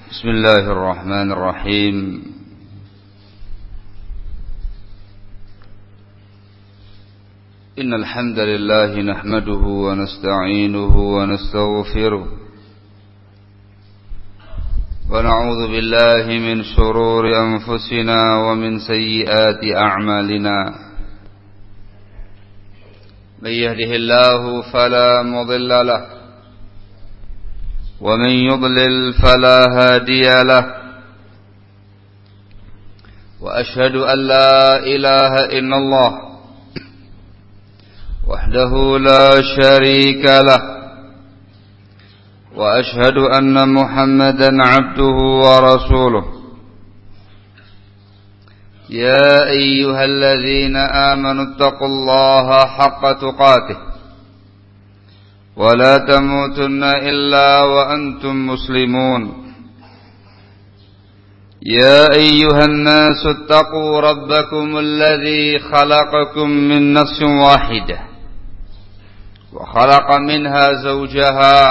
بسم الله الرحمن الرحيم إن الحمد لله نحمده ونستعينه ونستغفره ونعوذ بالله من شرور أنفسنا ومن سيئات أعمالنا من يهده الله فلا مضل له ومن يضلل فلا هادي له وأشهد أن لا إله إلا الله وحده لا شريك له وأشهد أن محمدا عبده ورسوله يا أيها الذين آمنوا اتقوا الله حق تقاته ولا تموتن إلا وأنتم مسلمون يا أيها الناس اتقوا ربكم الذي خلقكم من نفس واحدة وخلق منها زوجها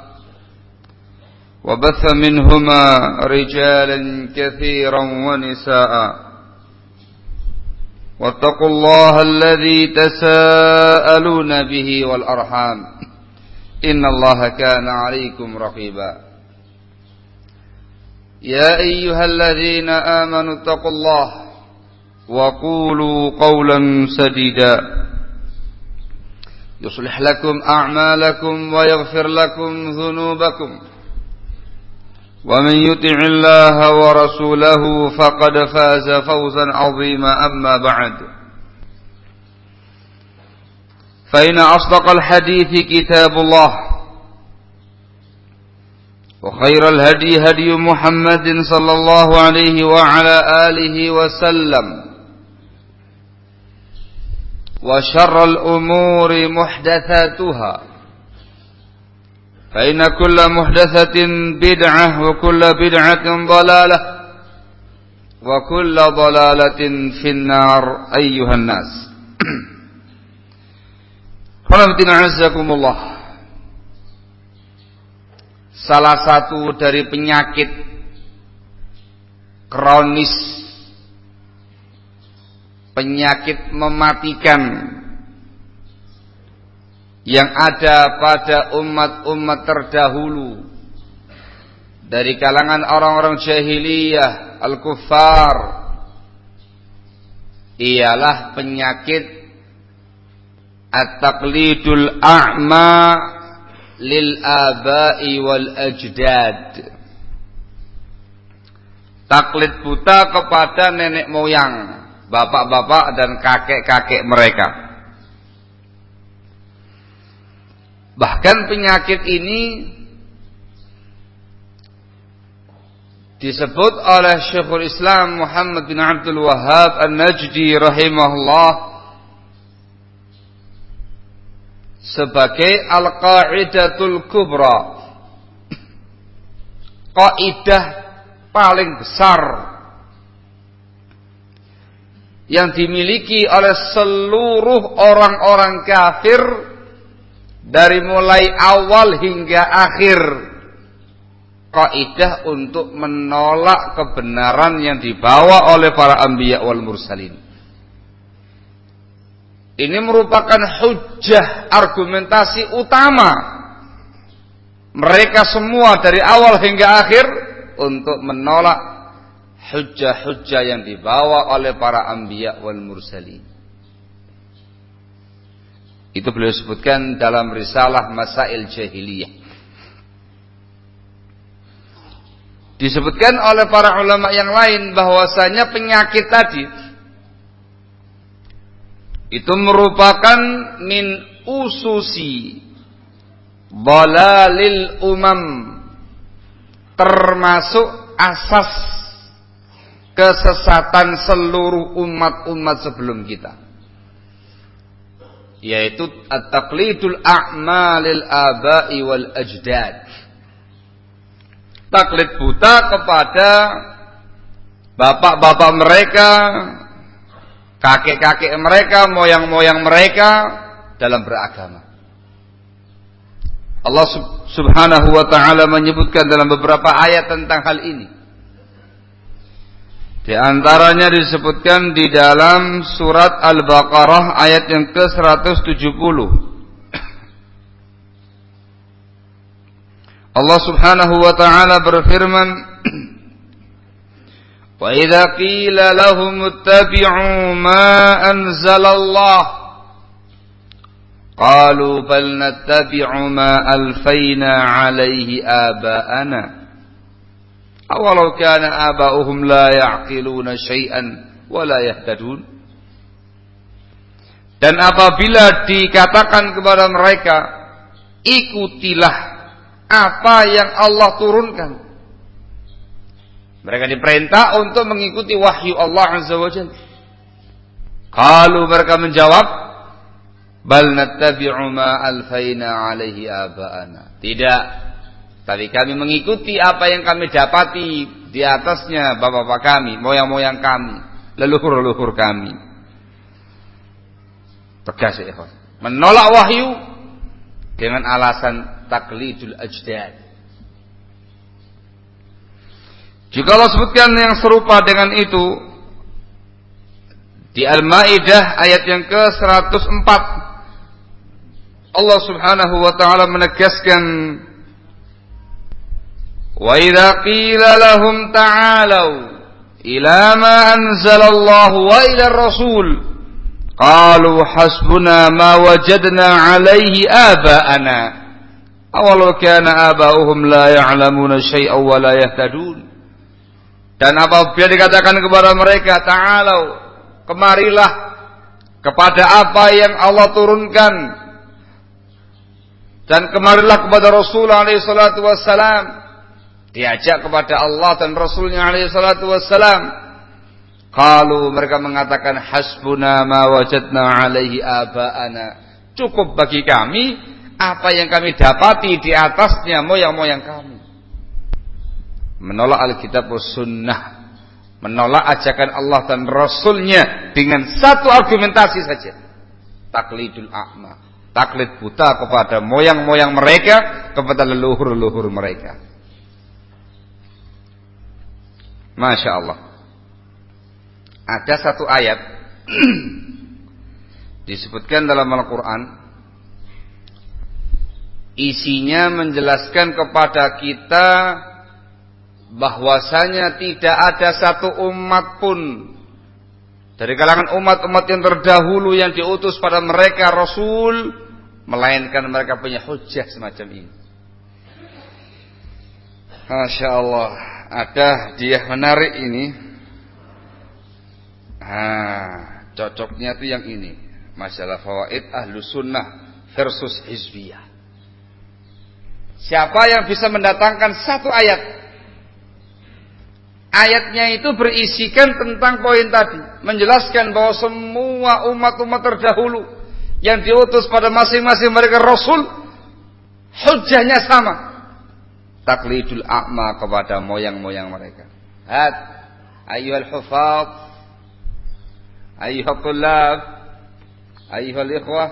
وبث منهما رجالا كثيرا ونساء واتقوا الله الذي تساءلون به والأرحام إن الله كان عليكم رقيبا يا أيها الذين آمنوا اتقوا الله وقولوا قولا سديدا يصلح لكم أعمالكم ويغفر لكم ذنوبكم ومن يطع الله ورسوله فقد فاز فوزا عظيما أما بعد فإن أصدق الحديث كتاب الله وخير الهدي هدي محمد صلى الله عليه وعلى آله وسلم وشر الأمور محدثاتها فإن كل محدثة بدعة وكل بدعة ضلالة وكل ضلالة في النار أيها الناس. Salah satu dari penyakit kronis, penyakit mematikan yang ada pada umat-umat terdahulu dari kalangan orang-orang jahiliyah, al-kuffar, ialah penyakit at-taqlidul a'ma lil aba'i wal ajdad. Taklid buta kepada nenek moyang, bapak-bapak dan kakek-kakek mereka. Bahkan penyakit ini disebut oleh Syekhul Islam Muhammad bin Abdul Wahhab An-Najdi rahimahullah sebagai al-qa'idatul kubra, kaidah paling besar yang dimiliki oleh seluruh orang-orang kafir dari mulai awal hingga akhir, kaidah untuk menolak kebenaran yang dibawa oleh para anbiya wal mursalin. Ini merupakan hujjah, argumentasi utama mereka semua dari awal hingga akhir untuk menolak hujjah-hujjah yang dibawa oleh para anbiya wal mursalin. Itu beliau sebutkan dalam risalah Masail Jahiliyah. Disebutkan oleh para ulama yang lain bahwasanya penyakit tadi itu merupakan min ususi dhalalil umam, termasuk asas kesesatan seluruh umat-umat sebelum kita, yaitu at-taqlidul a'ma lil aba'i wal ajdad. Taklid buta kepada bapak-bapak mereka, kakek-kakek mereka, moyang-moyang mereka dalam beragama. Allah Subhanahu wa ta'ala menyebutkan dalam beberapa ayat tentang hal ini. Di antaranya disebutkan di dalam surat Al-Baqarah ayat yang ke-170. Allah Subhanahu wa ta'ala berfirman, "Wa idza qila lahum ittabi'u ma anzalallah qalu bal nattabi'u ma alfayna 'alaihi aba'ana awalau kana aba'uhum la ya'qiluna syai'an wa la yahtadun." Dan apabila dikatakan kepada mereka, ikutilah apa yang Allah turunkan, mereka diperintah untuk mengikuti wahyu Allah Azza wa Jalla. Kalau mereka menjawab, bal nattabi'u ma alfayna 'alaihi aba'ana. Tidak, tapi kami mengikuti apa yang kami dapati di atasnya bapak-bapak kami, moyang-moyang kami, leluhur-leluhur kami. Tegas ya, ikhwan. Menolak wahyu dengan alasan taklidul ajdad. Jika Allah sebutkan yang serupa dengan itu di Al-Maidah ayat yang ke-104, Allah Subhanahu wa ta'ala menegaskan, "Wa idza qila lahum ta'alu ila ma anzalallahu wa ila ar-rasul qalu hasbuna ma wajadna 'alaihi aba'ana awalau kana aba'uhum la ya'lamuna syai'an wa la yahtadun." Dan apabila dikatakan kepada mereka, ta'alau, kemarilah kepada apa yang Allah turunkan, dan kemarilah kepada Rasulullah alaihi salatu wassalam, diajak kepada Allah dan Rasulnya alaihi salatu wassalam. Qalu, mereka mengatakan, hasbuna ma wajadna alaihi aba'ana, cukup bagi kami apa yang kami dapati di atasnya moyang-moyang kami. Menolak Alkitab wa Sunnah, menolak ajakan Allah dan Rasulnya dengan satu argumentasi saja, taklidul a'ma, taklid buta kepada moyang-moyang mereka, kepada leluhur-leluhur mereka. Masya Allah. Ada satu ayat disebutkan dalam Al-Quran, isinya menjelaskan kepada kita bahwasanya tidak ada satu umat pun dari kalangan umat-umat yang terdahulu yang diutus pada mereka Rasul, melainkan mereka punya hujjah semacam ini. Masya Allah. Ada dia menarik ini. Cocoknya itu yang ini, masalah fawaid ahlu sunnah versus hizbiyah. Siapa yang bisa mendatangkan satu ayat, ayatnya itu berisikan tentang poin tadi, menjelaskan bahwa semua umat-umat terdahulu yang diutus pada masing-masing mereka Rasul, hujjahnya sama, taklidul a'ma kepada moyang-moyang mereka. Ayyuhal hufaz, ayyuhal tullab, ayyuhal ikhwah.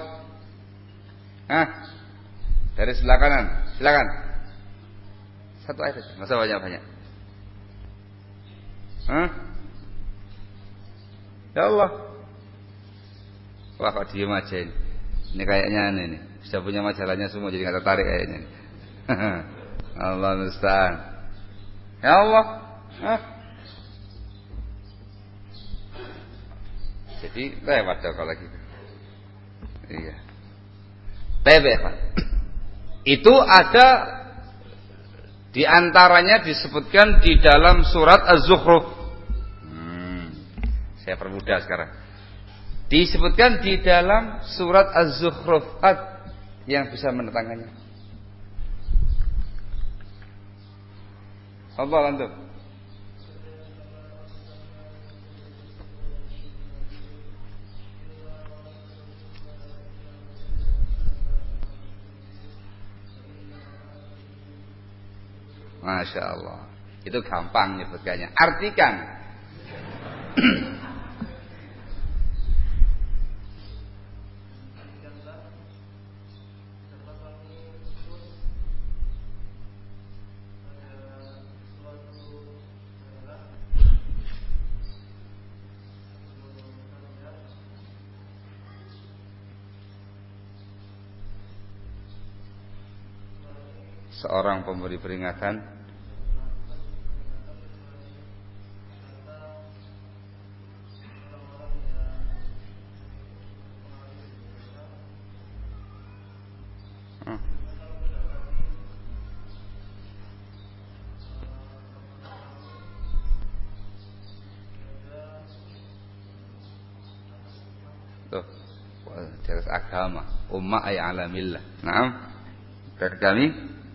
Dari sebelah kanan, silakan. Satu ayat saja, masa banyak-banyak. Ya Allah. Wah, kok diem aja ini. Ini kayaknya ini. Sudah punya majalahnya semua, jadi gak tertarik kayaknya ini. Allah musta'an. Ya Allah. Jadi lewat dong kalau gitu. Iya. Pak. Itu ada di antaranya disebutkan di dalam surat Az-Zukhruf. Saya permudah sekarang. Disebutkan di dalam surat Az-Zukhruf, yang bisa menetangkannya. Apa antum? Masya Allah. Itu gampang nyebutkannya. Artikan. seorang pemberi peringatan tuh jelas agama ummah ay alamillah. Naam, kami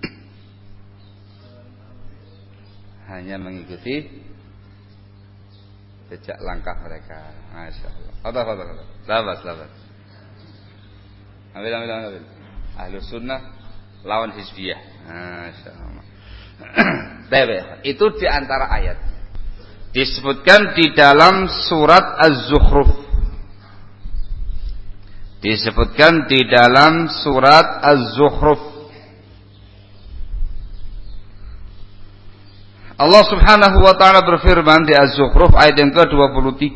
hanya mengikuti jejak langkah mereka. Masya Allah. Selamat. Ambil. Ahlus sunnah lawan hizbiyah. Masya Allah. Itu diantara ayat disebutkan di dalam surat Az-Zukhruf. Disebutkan di dalam surat Az-Zukhruf. Allah Subhanahu wa taala berfirman di Az-Zukhruf ayat yang ke-23.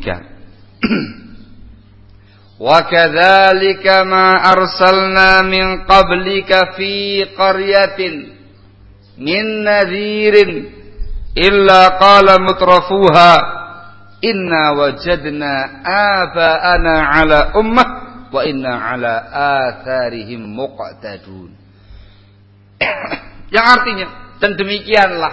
Wa kadzalika ma arsalna min qablika fi qaryatin min nadhirin illa qala mutrafuha inna wajadna aba'ana ala ummah wa inna ala atharihim muqtadun. Yang artinya, dan demikianlah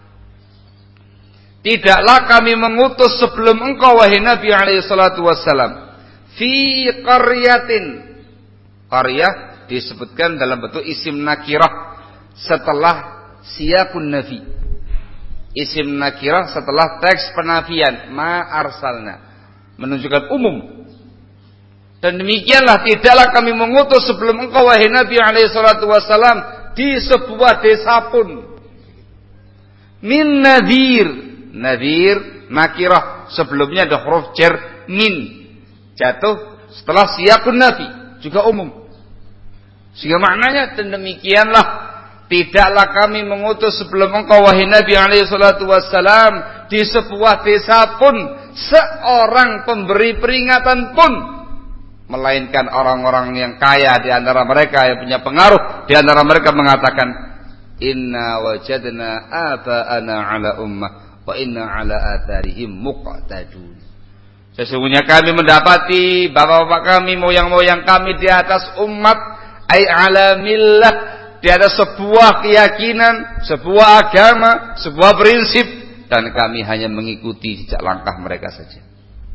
tidaklah kami mengutus sebelum engkau wahai Nabi alaihi salatu wassalam fi qaryatin. Qaryah disebutkan dalam bentuk isim nakirah setelah siyaqun nafi. Isim nakirah setelah teks penafian, ma arsalna, menunjukkan umum. Dan demikianlah tidaklah kami mengutus sebelum engkau wahai Nabi alaihi salatu wassalam di sebuah desa pun min nadhir. Nadhir nakirah, sebelumnya ada huruf jar min, jatuh setelah siyaqun nafi, juga umum. Sehingga maknanya, dan demikianlah tidaklah kami mengutus sebelum engkau wahai Nabi alaihi salatu wassalam di sebuah desa pun seorang pemberi peringatan pun, melainkan orang-orang yang kaya di antara mereka, yang punya pengaruh di antara mereka mengatakan inna wajadna aba'ana ala ummah wa inna ala atharihim muqtadun. Sesungguhnya kami mendapati bapak-bapak kami, moyang-moyang kami di atas umat, ay ala millah, di atas sebuah keyakinan, sebuah agama, sebuah prinsip, dan kami hanya mengikuti jejak langkah mereka saja.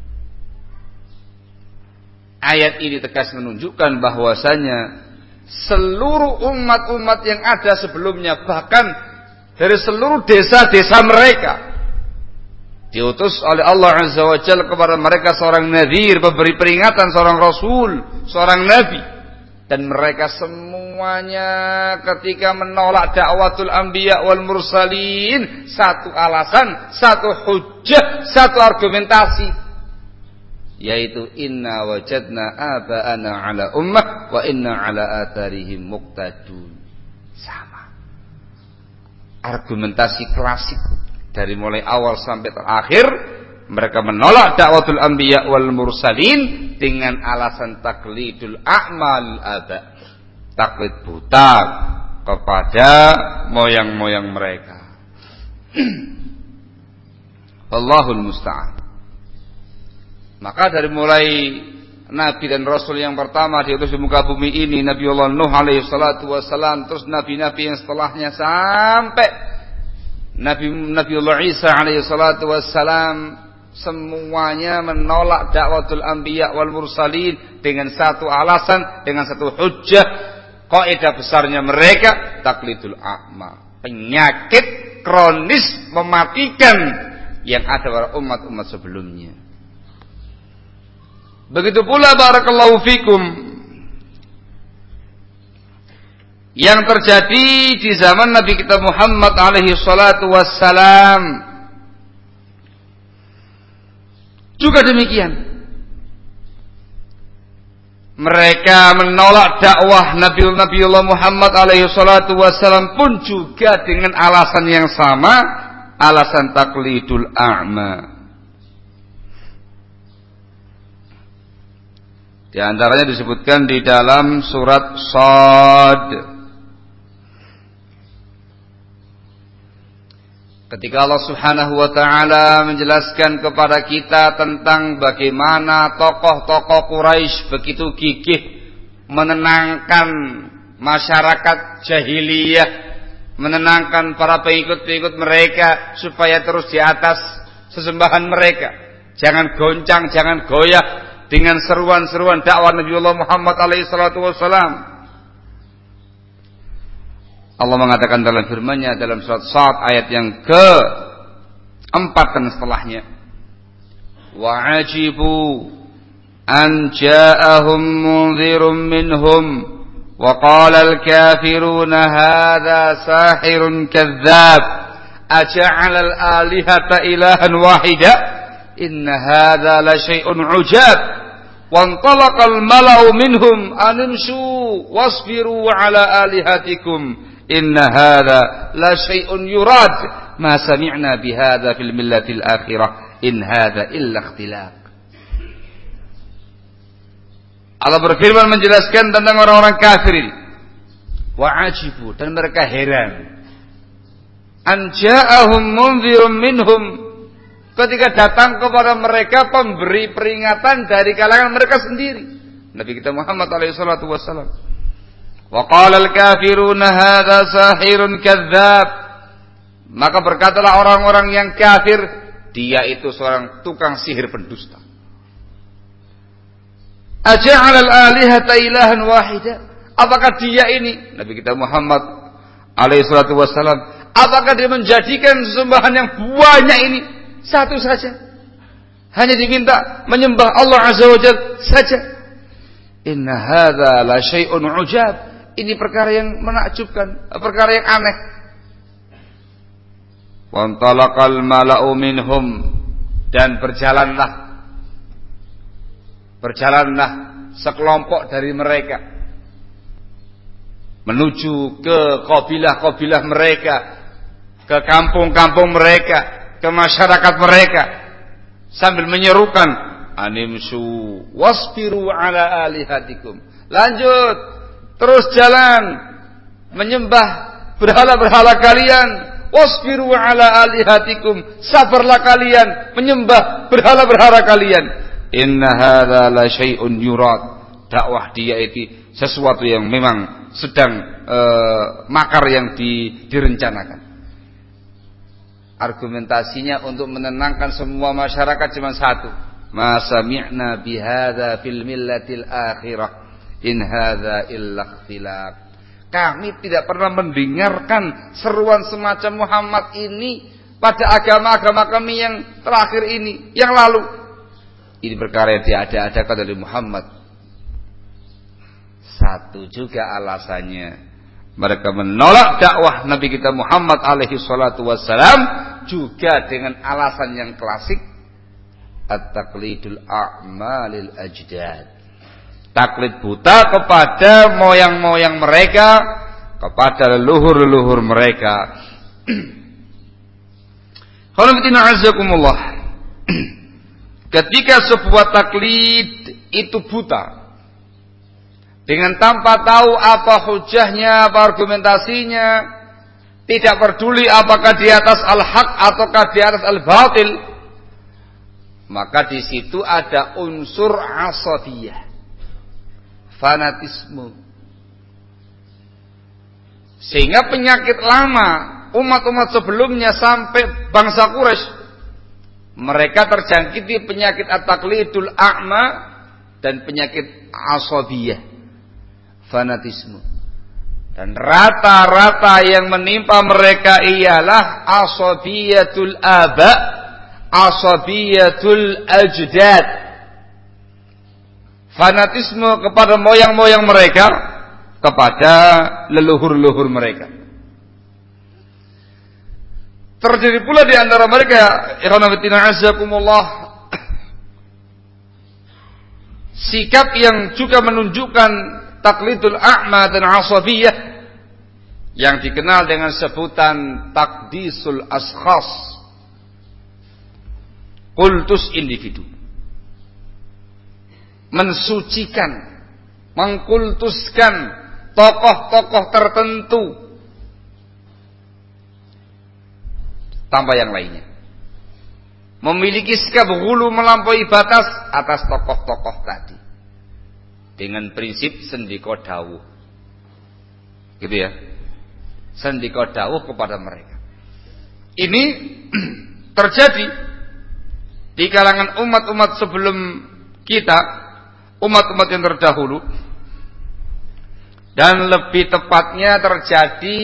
Ayat ini tegas menunjukkan bahwasanya seluruh umat-umat yang ada sebelumnya, bahkan dari seluruh desa-desa mereka, diutus oleh Allah Azza wa Jalla kepada mereka seorang nadhir, pemberi peringatan, seorang rasul, seorang nabi. Dan mereka semuanya ketika menolak dakwatul anbiya wal mursalin, satu alasan, satu hujjah, satu argumentasi, yaitu inna wajadna aba'ana ala ummah wa inna ala atharihim muqtadun. Sama argumentasi klasik dari mulai awal sampai terakhir. Mereka menolak dakwatul anbiya wal mursalin dengan alasan taklidul a'mal aba, taklid buta kepada moyang-moyang mereka. Wallahul musta'an. Maka dari mulai Nabi dan Rasul yang pertama diutus di muka bumi ini, Nabiullah Nuh alaihi salatu wassalam, terus Nabi-Nabi yang setelahnya sampai Nabiullah Isa alaihi salatu wassalam, semuanya menolak dakwatul anbiya wal mursalin dengan satu alasan, dengan satu hujjah. Kaidah besarnya mereka taklidul a'ma, penyakit kronis mematikan yang ada pada umat-umat sebelumnya. Begitu pula barakallahu fikum yang terjadi di zaman Nabi kita Muhammad alaihi salatu wassalam juga demikian. Mereka menolak dakwah Nabiullah Muhammad alaihi salatu wassalam pun juga dengan alasan yang sama, alasan taklidul a'ma. Di antaranya disebutkan di dalam surat Shad Ketika Allah Subhanahu wa taala menjelaskan kepada kita tentang bagaimana tokoh-tokoh Quraisy begitu gigih menenangkan masyarakat jahiliyah, menenangkan para pengikut-pengikut mereka supaya terus di atas sesembahan mereka. Jangan goncang, jangan goyah dengan seruan-seruan dakwah Nabiullah Muhammad alaihi salatu wassalam. Allah mengatakan dalam firman-Nya dalam surat Shad ayat yang ke-4 dan setelahnya, wa ajibu an ja'ahum munzirun minhum wa qala al-kafiruna hadha sahirun kadzdzab aja'ala al-alihata ilahan wahida inna hadha la syai'un 'ujab wa antalaqa al-mala'u minhum animshu wasbiru 'ala alihatikum inna hadha la syai'un yurad ma sami'na bihadza fil millatil akhirah in hadza illa ikhtilaq. Allah berfirman menjelaskan tentang orang-orang kafir ini. Wa ajibu, dan mereka heran. An ja'ahum munzirun minhum, ketika datang kepada mereka pemberi peringatan dari kalangan mereka sendiri. Nabi kita Muhammad alaihi salatu wasallam. Wa qala al-kafiruna hadza sahirun kadzdzab. Maka berkatalah orang-orang yang kafir, dia itu seorang tukang sihir pendusta. Aja'ala al-alihata ilahan wahida. Apakah dia ini, Nabi kita Muhammad alaihi salatu wassalam, apakah dia menjadikan sesembahan yang banyak ini satu saja? Hanya diminta menyembah Allah azza wa jalla saja. Inna hadza la syai'un 'ujab. Ini perkara yang menakjubkan, perkara yang aneh. Wantalaqal mala'u minhum, dan berjalanlah sekelompok dari mereka menuju ke kabilah-kabilah mereka, ke kampung-kampung mereka, ke masyarakat mereka, sambil menyerukan animsu wasbiru ala alihatikum. Lanjut, terus jalan menyembah berhala-berhala kalian. Wasbiru ala alihatikum, sabarlah kalian menyembah berhala-berhala kalian. Inna hadza la syai'un yurad. Dakwah dia itu sesuatu yang memang sedang makar yang direncanakan. Argumentasinya untuk menenangkan semua masyarakat cuma satu. Ma sami'na bihadza fil millatil akhirah in hadza illa ikhtilaq. Kami tidak pernah mendengarkan seruan semacam Muhammad ini pada agama-agama kami yang terakhir ini, yang lalu. Ini perkara yang diada-adakan dari Muhammad. Satu juga alasannya, mereka menolak dakwah Nabi kita Muhammad alaihi salatu wassalam juga dengan alasan yang klasik, at-taqlidul a'malil ajdad. Taklid buta kepada moyang-moyang mereka, kepada leluhur-leluhur mereka. Ketika sebuah taklid itu buta, dengan tanpa tahu apa hujahnya, apa argumentasinya, tidak peduli apakah di atas al-haq ataukah di atas al-batil, maka di situ ada unsur asabiyah, fanatisme. Sehingga penyakit lama umat-umat sebelumnya sampai bangsa Quraisy, mereka terjangkiti penyakit at-taqlidul a'ma dan penyakit asabiyah, fanatisme. Dan rata-rata yang menimpa mereka ialah asabiyatul aba, asabiyatul ajdad. Fanatisme kepada moyang-moyang mereka, kepada leluhur-leluhur mereka. Terjadi pula di antara mereka, ikhwan fillah azakumullah, sikap yang juga menunjukkan taklidul a'ma dan asabiyah yang dikenal dengan sebutan takdisul askhas, kultus individu. Mensucikan, mengkultuskan tokoh-tokoh tertentu tanpa yang lainnya. Memiliki sikap ghulu melampaui batas atas tokoh-tokoh tadi. Dengan prinsip sendika dawuh. Gitu ya. Sendika dawuh kepada mereka. Ini terjadi di kalangan umat-umat sebelum kita, umat-umat yang terdahulu. Dan lebih tepatnya terjadi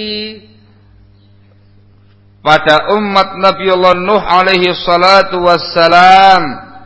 pada umat Nabiullah Nuh alaihi salatu wassalam.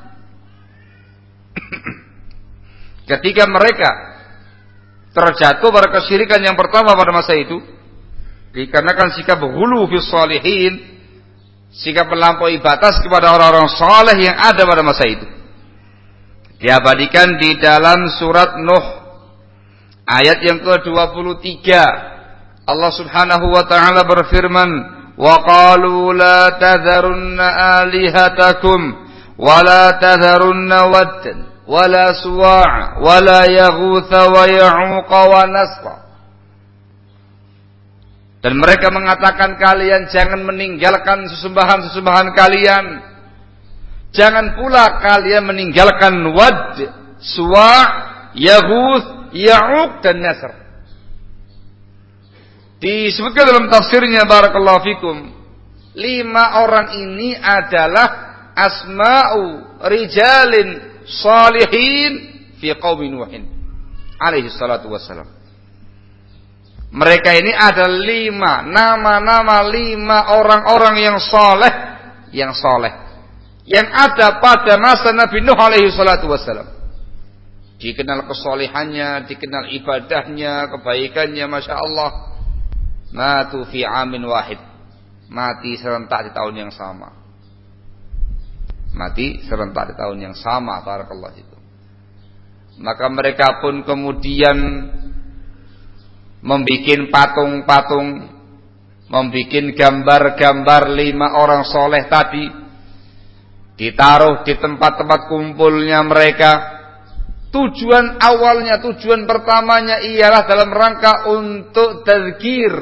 Ketika mereka terjatuh pada kesyirikan yang pertama pada masa itu, dikarenakan sikap ghulu fi shalihin, sikap melampaui batas kepada orang-orang saleh yang ada pada masa itu. Diabadikan di dalam surat Nuh ayat yang ke-23. Allah Subhanahu wa taala berfirman, وَقَالُوا لَا تَذَرُنَّ آلِهَتَكُمْ وَلَا تَذَرُنَّ وَدًّا وَلَا سُوَاعًا وَلَا يَغُوثَ وَيَعُوقَ وَنَسْرًا. Dan mereka mengatakan, kalian jangan meninggalkan sesembahan-sesembahan kalian. Jangan pula kalian meninggalkan Wad, Suwa', Yaghuth, Ya'uq dan Nasr. Disebutkan dalam tafsirnya barakallahu fikum, 5 orang ini adalah asma'u rijalin salihin fi qaumi Nuhin alaihi salatu wassalam. Mereka ini adalah 5 nama-nama 5 orang-orang yang soleh yang ada pada masa Nabi Nuh alaihi salatu wassalam. Dikenal kesolehannya, dikenal ibadahnya, kebaikannya, masya Allah. Matu fi amin wahid, mati serentak di tahun yang sama. Mati serentak di tahun yang sama, barakallahu itu. Maka mereka pun kemudian membikin patung-patung, membikin gambar-gambar 5 orang soleh tadi, ditaruh di tempat-tempat kumpulnya mereka. Tujuan awalnya, tujuan pertamanya ialah dalam rangka untuk tadzkir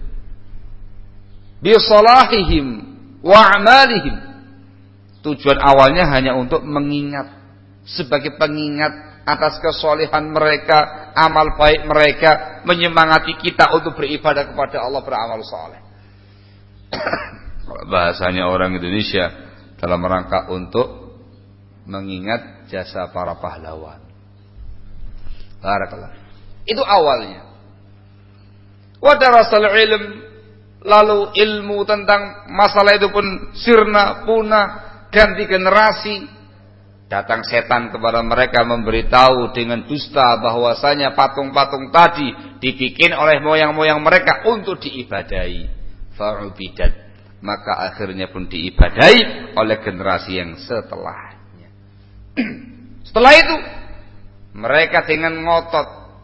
bi salahihim wa a'malihim. Tujuan awalnya hanya untuk mengingat, sebagai pengingat atas kesolehan mereka, amal baik mereka, menyemangati kita untuk beribadah kepada Allah, beramal saleh. Bahasanya orang Indonesia, dalam rangka untuk mengingat jasa para pahlawan. Barakallah. Itu awalnya. Wa darasal ilm, lalu ilmu tentang masalah itu pun sirna, punah, ganti generasi. Datang setan kepada mereka memberitahu dengan dusta bahwasanya patung-patung tadi dibikin oleh moyang-moyang mereka untuk diibadahi. Fa'ubidat, maka akhirnya pun diibadahi oleh generasi yang setelahnya. Setelah itu mereka dengan ngotot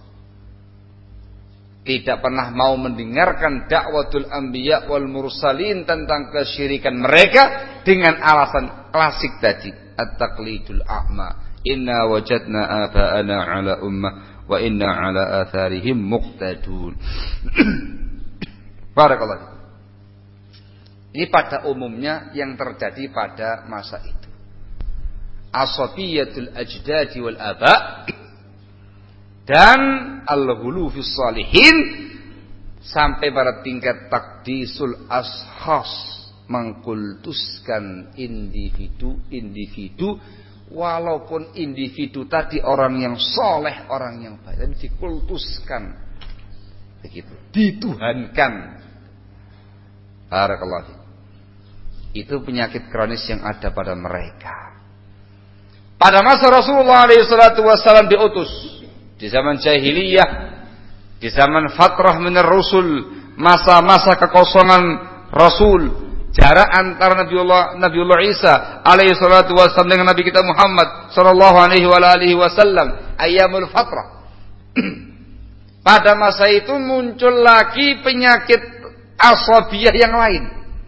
tidak pernah mau mendengarkan dakwatul anbiya wal mursalin tentang kesyirikan mereka dengan alasan klasik tadi, at-taqlidul a'ma, inna wajadna aba'ana ala ummah wa inna ala atharihim muqtadun. Barakallahu. Ini pada umumnya yang terjadi pada masa itu. Asabiyatul ajdadi wal aba' dan al-ghulu fis salihin, sampai pada tingkat takdisul ashas, mengkultuskan individu walaupun individu tadi orang yang soleh, orang yang baik, tapi dikultuskan begitu, dituhankan. Barakallahu. Itu penyakit kronis yang ada pada mereka. Pada masa Rasulullah SAW diutus, di zaman jahiliyah, di zaman fatrah minar rusul, masa-masa kekosongan Rasul, jarak antara Nabiullah Isa alaihi salatu wassalam dengan Nabi kita Muhammad sallallahu alaihi wasallam, ayyamul fatrah. Pada masa itu muncul lagi penyakit asabiyah yang lain.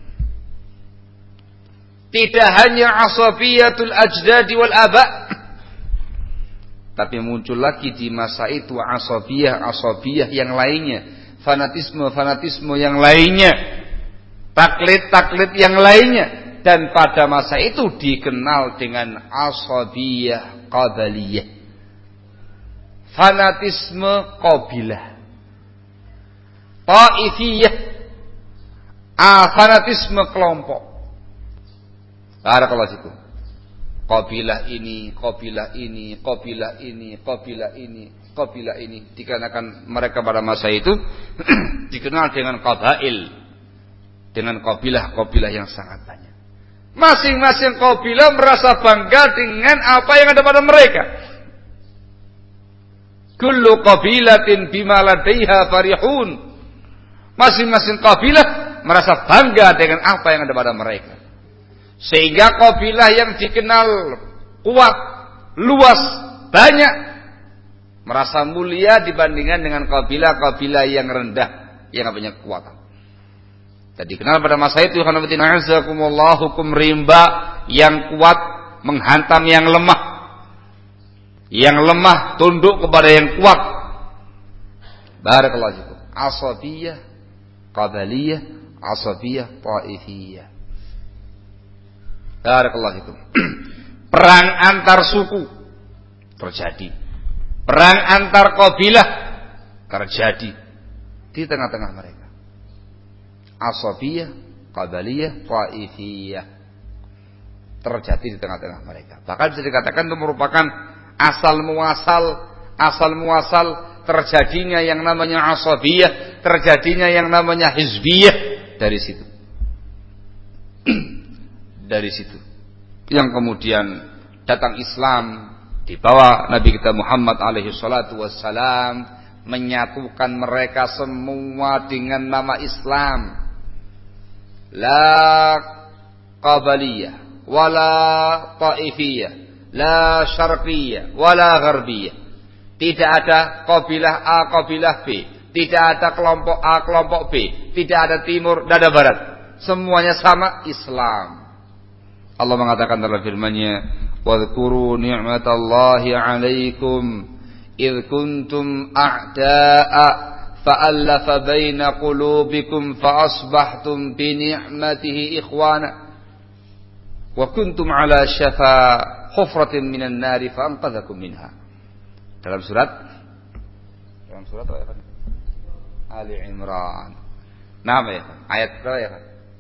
Tidak hanya asabiyatul ajdadi wal aba', tapi muncul lagi di masa itu asabiyah yang lainnya, fanatisme yang lainnya. taklid-taklid yang lainnya, dan pada masa itu dikenal dengan asabiyah qabaliyah, fanatisme qabilah, taifiyah, fanatisme kelompok. Barakallahu fikum. Qabilah ini, qabilah ini, qabilah ini, qabilah ini, qabilah ini, dikarenakan mereka pada masa itu dikenal dengan qabail, dengan qabilah-qabilah yang sangat banyak. Masing-masing qabilah merasa bangga dengan apa yang ada pada mereka. Kullu qabilatin bima ladaiha farihun. Masing-masing qabilah merasa bangga dengan apa yang ada pada mereka. Sehingga qabilah yang dikenal kuat, luas, banyak, merasa mulia dibandingkan dengan qabilah-qabilah yang rendah, yang tidak punya kekuatan. Dan dikenal pada masa itu, hukum rimba yang kuat menghantam yang lemah, yang lemah tunduk kepada yang kuat. Barakallahu fikum. Asabiyah qabaliyah, asabiyah taifiyah. Barakallahu fikum. Perang antar suku terjadi. Perang antar kabilah terjadi di tengah-tengah mereka. Asabiyah, qabaliyah, taifiyah terjadi di tengah-tengah mereka. Bahkan bisa dikatakan itu merupakan asal muasal terjadinya yang namanya asabiyah, terjadinya yang namanya hizbiyah dari situ. Dari situ yang kemudian datang Islam di bawah Nabi kita Muhammad alaihi salatu wassalam, menyatukan mereka semua dengan nama Islam. La qabaliyah wala taifiyah, la syarqiyah wala gharbiyah. Tidak ada kabilah A, kabilah B, tidak ada kelompok A, kelompok B, tidak ada timur, tidak ada barat. Semuanya sama, Islam. Allah mengatakan dalam firman-Nya, "Wadhkuru ni'matallahi 'alaikum idh kuntum a'da'a fa'alafa baina qulubikum fa'asbahtum bi ni'matihi ikhwana wa kuntum 'ala syafa hufratin minan nari fa'anqadhakum minha." Dalam surat apa ya? Ali Imran. Nama ya? Ayat berapa ya?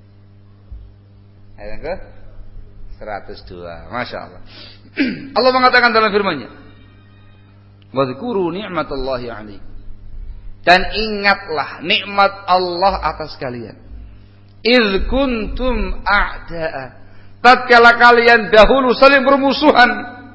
Ayat ke 102. Masya Allah. Allah mengatakan dalam firman-Nya, "Wadhkuru ni'matallahi 'alaikum." Dan ingatlah nikmat Allah atas kalian. Idz kuntum a'da'a. Tatkala kalian dahulu saling bermusuhan.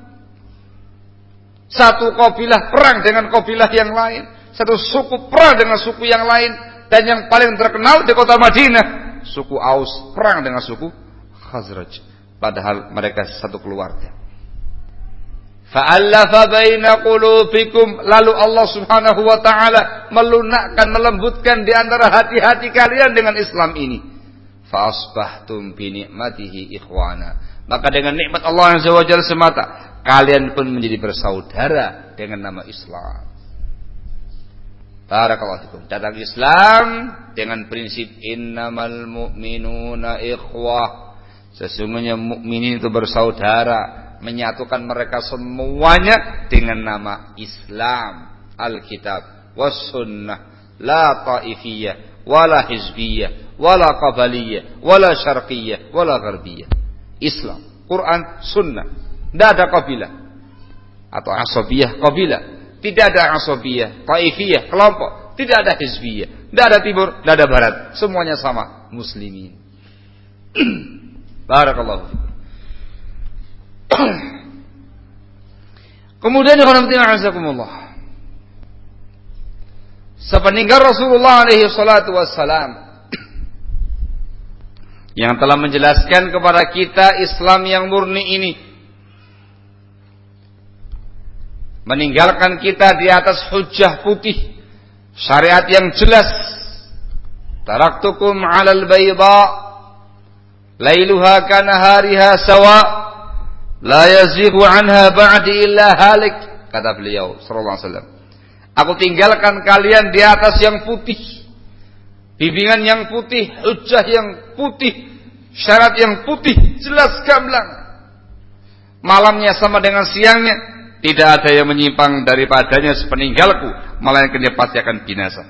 Satu kabilah perang dengan kabilah yang lain, satu suku perang dengan suku yang lain, dan yang paling terkenal di kota Madinah, suku Aus perang dengan suku Khazraj. Padahal mereka satu keluarga. Fa'allafa baina qulubikum, lalu Allah Subhanahu wa taala melunakkan, melembutkan di antara hati-hati kalian dengan Islam ini. Fa'asbahtum bi ni'matihi ikhwana. Maka dengan nikmat Allah Azza wa Jalla semata, kalian pun menjadi bersaudara dengan nama Islam. Barakallahu fikum. Datang Islam dengan prinsip innamal mu'minuna ikhwah. Sesungguhnya mukminin itu bersaudara, menyatukan mereka semuanya dengan nama Islam, Alkitab, was sunnah, la taifiyah, wala hizbiyah, wala qabaliyah, wala syarqiyah, wala gharbiyah. Islam, Quran, sunnah. Tidak ada kabilah atau asabiyah kabilah. Tidak ada asabiyah, taifiyah, kelompok. Tidak ada hizbiyah. Tidak ada timur, tidak ada barat. Semuanya sama, muslimin. Barakallahu fikum. Kemudian azakumullah, sepeninggal Rasulullah alaihi salatu wassalam, yang telah menjelaskan kepada kita Islam yang murni ini, meninggalkan kita di atas hujjah putih, syariat yang jelas. Taraktukum 'alal bayda lailuha kanahariha sawa la yazighu anha ba'di illa halik, kata beliau sallallahu alaihi wasallam. Aku tinggalkan kalian di atas yang putih, bimbingan yang putih, hujjah yang putih, syarat yang putih, jelas gamblang. Malamnya sama dengan siangnya, tidak ada yang menyimpang daripadanya sepeninggalku, melainkan dia pasti akan binasa.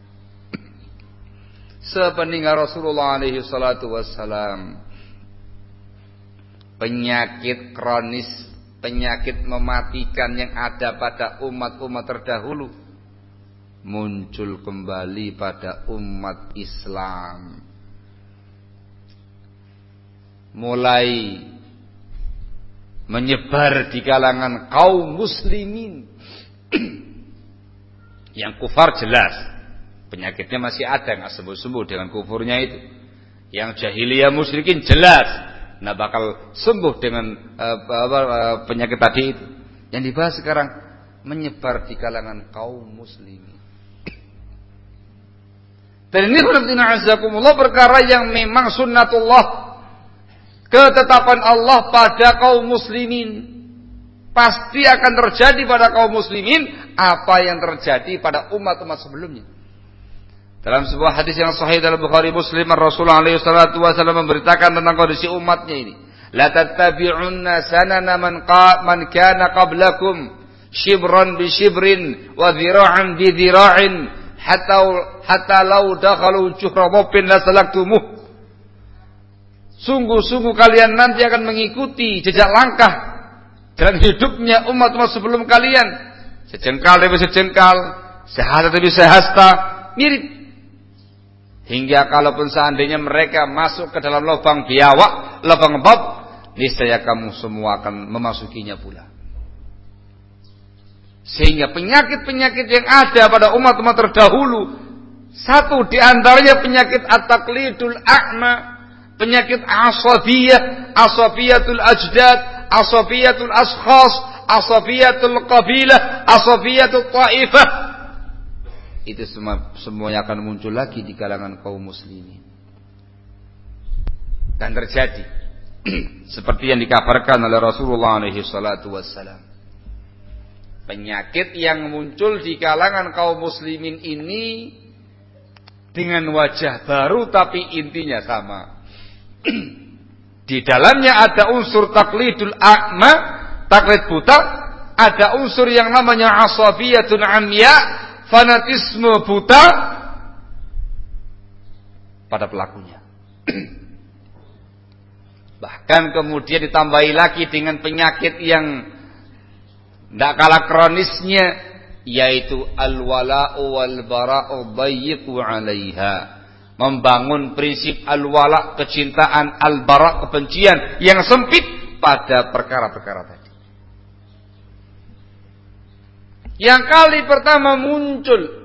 Sepeninggal Rasulullah alaihi salatu wassalam, penyakit kronis, penyakit mematikan yang ada pada umat-umat terdahulu muncul kembali pada umat Islam. Mulai menyebar di kalangan kaum muslimin. Yang kufar jelas penyakitnya masih ada, nggak sembuh-sembuh dengan kufurnya itu. Yang jahiliyah musyrikin jelas nah bakal sembuh dengan penyakit tadi itu. Yang dibahas sekarang menyebar di kalangan kaum muslimin. Dan ini perkara yang memang sunnatullah, ketetapan Allah pada kaum muslimin. Pasti akan terjadi pada kaum muslimin apa yang terjadi pada umat-umat sebelumnya. Dalam sebuah hadis yang sahih dalam Bukhari Muslim, Rasulullah SAW memberitakan tentang kondisi umatnya ini. La tattabi'unna sanana man kana qablakum shibran bi shibrin wa dhira'an bi dhira'in hatta law dakhalu juhra dhabbin la salaktumuh. Sungguh-sungguh kalian nanti akan mengikuti jejak langkah dalam hidupnya umat-umat sebelum kalian. Sejengkal demi sejengkal, sehasta demi sehasta, mirip. Hingga kalaupun seandainya mereka masuk ke dalam lubang biawak, lubang bab, niscaya kamu semua akan memasukinya pula. Sehingga penyakit-penyakit yang ada pada umat-umat terdahulu, satu di antaranya penyakit at-taqlidul a'ma, penyakit asabiyah, asabiyatul ajdad, asabiyatul ashkhas, asabiyatul qabilah, asabiyatul ta'ifah. Itu semuanya akan muncul lagi di kalangan kaum muslimin. Dan terjadi seperti yang dikabarkan oleh Rasulullah alaihi salatu wassalam. Penyakit yang muncul di kalangan kaum muslimin ini dengan wajah baru tapi intinya sama. Di dalamnya ada unsur taklidul a'ma, taklid buta, ada unsur yang namanya asabiyatun amya, fanatisme buta pada pelakunya. Bahkan kemudian ditambahi lagi dengan penyakit yang tidak kalah kronisnya, yaitu al-wala'u wal-bara'u dayyiqu 'alaiha. Membangun prinsip al-wala' kecintaan, al-bara' kebencian yang sempit pada perkara-perkara tadi. Yang kali pertama muncul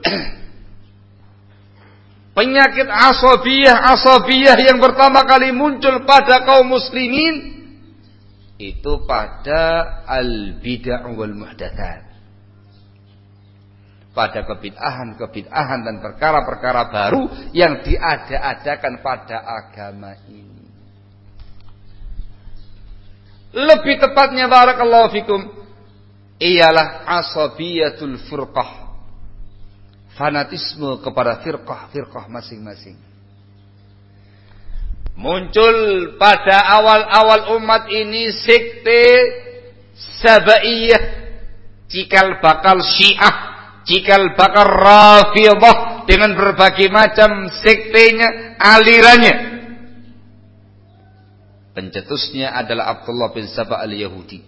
penyakit asabiyah yang pertama kali muncul pada kaum muslimin itu pada al-bid'ah wal muhdatsat. Pada kebid'ahan dan perkara-perkara baru yang diada-adakan pada agama ini. Lebih tepatnya barakallahu fikum ialah asabiyatul firqah, fanatisme kepada firqah masing-masing. Muncul pada awal-awal umat ini sekte Sabaiyah, cikal bakal Syiah, cikal bakal Rafidhah dengan berbagai macam sektenya, alirannya. Pencetusnya adalah Abdullah bin Saba al-Yahudi.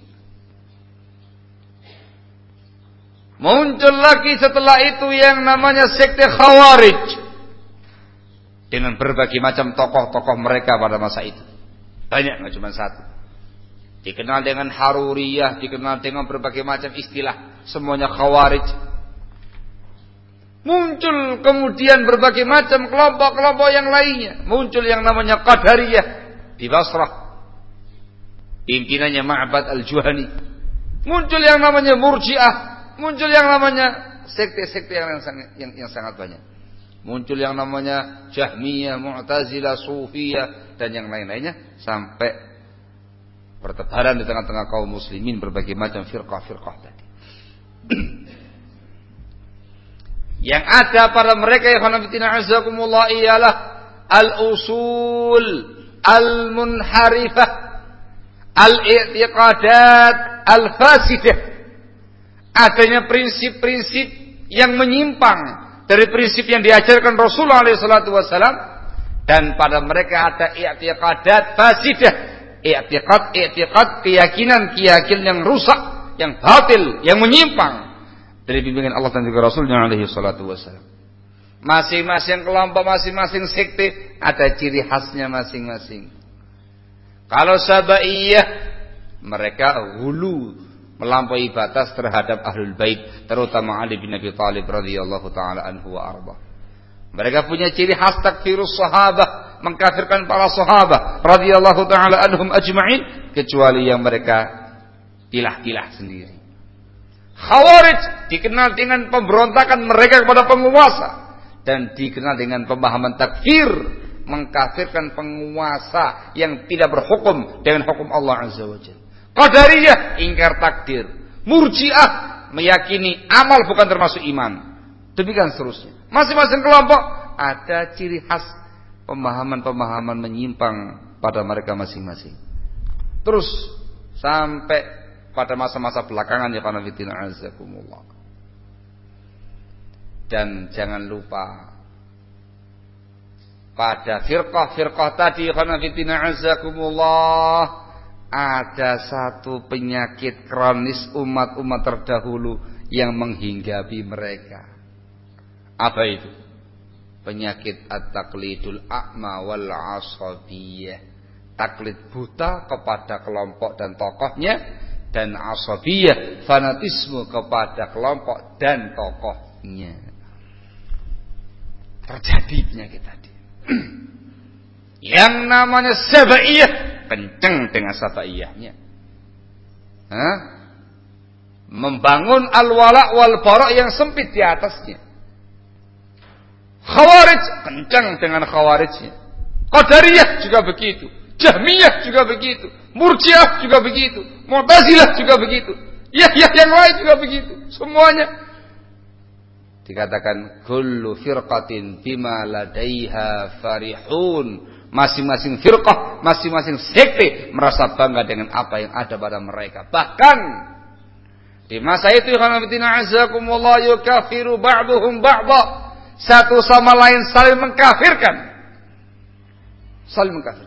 Muncul lagi setelah itu yang namanya sekte Khawarij dengan berbagai macam tokoh-tokoh mereka pada masa itu. Banyak, nggak cuma satu. Dikenal dengan Haruriyah, dikenal dengan berbagai macam istilah, semuanya Khawarij. Muncul kemudian berbagai macam kelompok-kelompok yang lainnya. Muncul yang namanya Qadariyah di Basrah, pimpinannya Ma'bad al-Juhani. Muncul yang namanya Murji'ah. Muncul yang namanya sekte-sekte yang sangat banyak. Muncul yang namanya Jahmiyah, Mu'tazilah, Sufiyah dan yang lain-lainnya sampai bertebaran di tengah-tengah kaum muslimin berbagai macam firqah-firqah tadi. Yang ada pada mereka ikhwan fillah azakumullah ialah al-usul al-munharifah, al-i'tiqadat al-fasidah. Adanya prinsip-prinsip yang menyimpang dari prinsip yang diajarkan Rasulullah SAW, dan pada mereka ada i'tiqadat fasidah, i'tiqad keyakinan yang rusak, yang batil, yang menyimpang dari bimbingan Allah dan juga Rasulnya alaihi salatu wassalam. Masing-masing kelompok, masing-masing sekte ada ciri khasnya masing-masing. Kalau Sabaiyah, mereka hulu, melampaui batas terhadap ahlul bait, terutama Ali bin Abi Thalib radhiyallahu taala anhu wa arda. Mereka punya ciri khas takfirus sahabah, mengkafirkan para sahabat radhiyallahu taala anhum ajma'in, kecuali yang mereka pilah-pilah sendiri. Khawarij dikenal dengan pemberontakan mereka kepada penguasa, dan dikenal dengan pemahaman takfir, mengkafirkan penguasa yang tidak berhukum dengan hukum Allah Azza wa Jalla. Qadariyah ingkar takdir. Murji'ah meyakini amal bukan termasuk iman. Demikian seterusnya. Masing-masing kelompok ada ciri khas pemahaman-pemahaman menyimpang pada mereka masing-masing. Terus sampai pada masa-masa belakangan ya kana fitina azakumullah. Dan jangan lupa pada firqah-firqah tadi ya kana fitina azakumullah, ada satu penyakit kronis umat-umat terdahulu yang menghinggapi mereka. Apa itu? Penyakit at-taqlidul a'ma wal 'asabiyah. Taklid buta kepada kelompok dan tokohnya, dan asabiyah, fanatisme kepada kelompok dan tokohnya. Terjadi penyakit tadi. Yang namanya Sabaiyah kenceng dengan Sabaiyahnya. Membangun al-wala' wal bara' yang sempit di atasnya. Khawarij kenceng dengan khawarijnya. Qadariyah juga begitu. Jahmiyah juga begitu. Murji'ah juga begitu. Mu'tazilah juga begitu. Yang lain juga begitu. Semuanya dikatakan kullu firqatin bima ladaiha farihun. Masing-masing firqah, masing-masing sekte merasa bangga dengan apa yang ada pada mereka. Bahkan di masa itu khanafitina azakumullah yukafiru ba'duhum ba'da. Satu sama lain saling mengkafirkan. Saling mengkafirkan.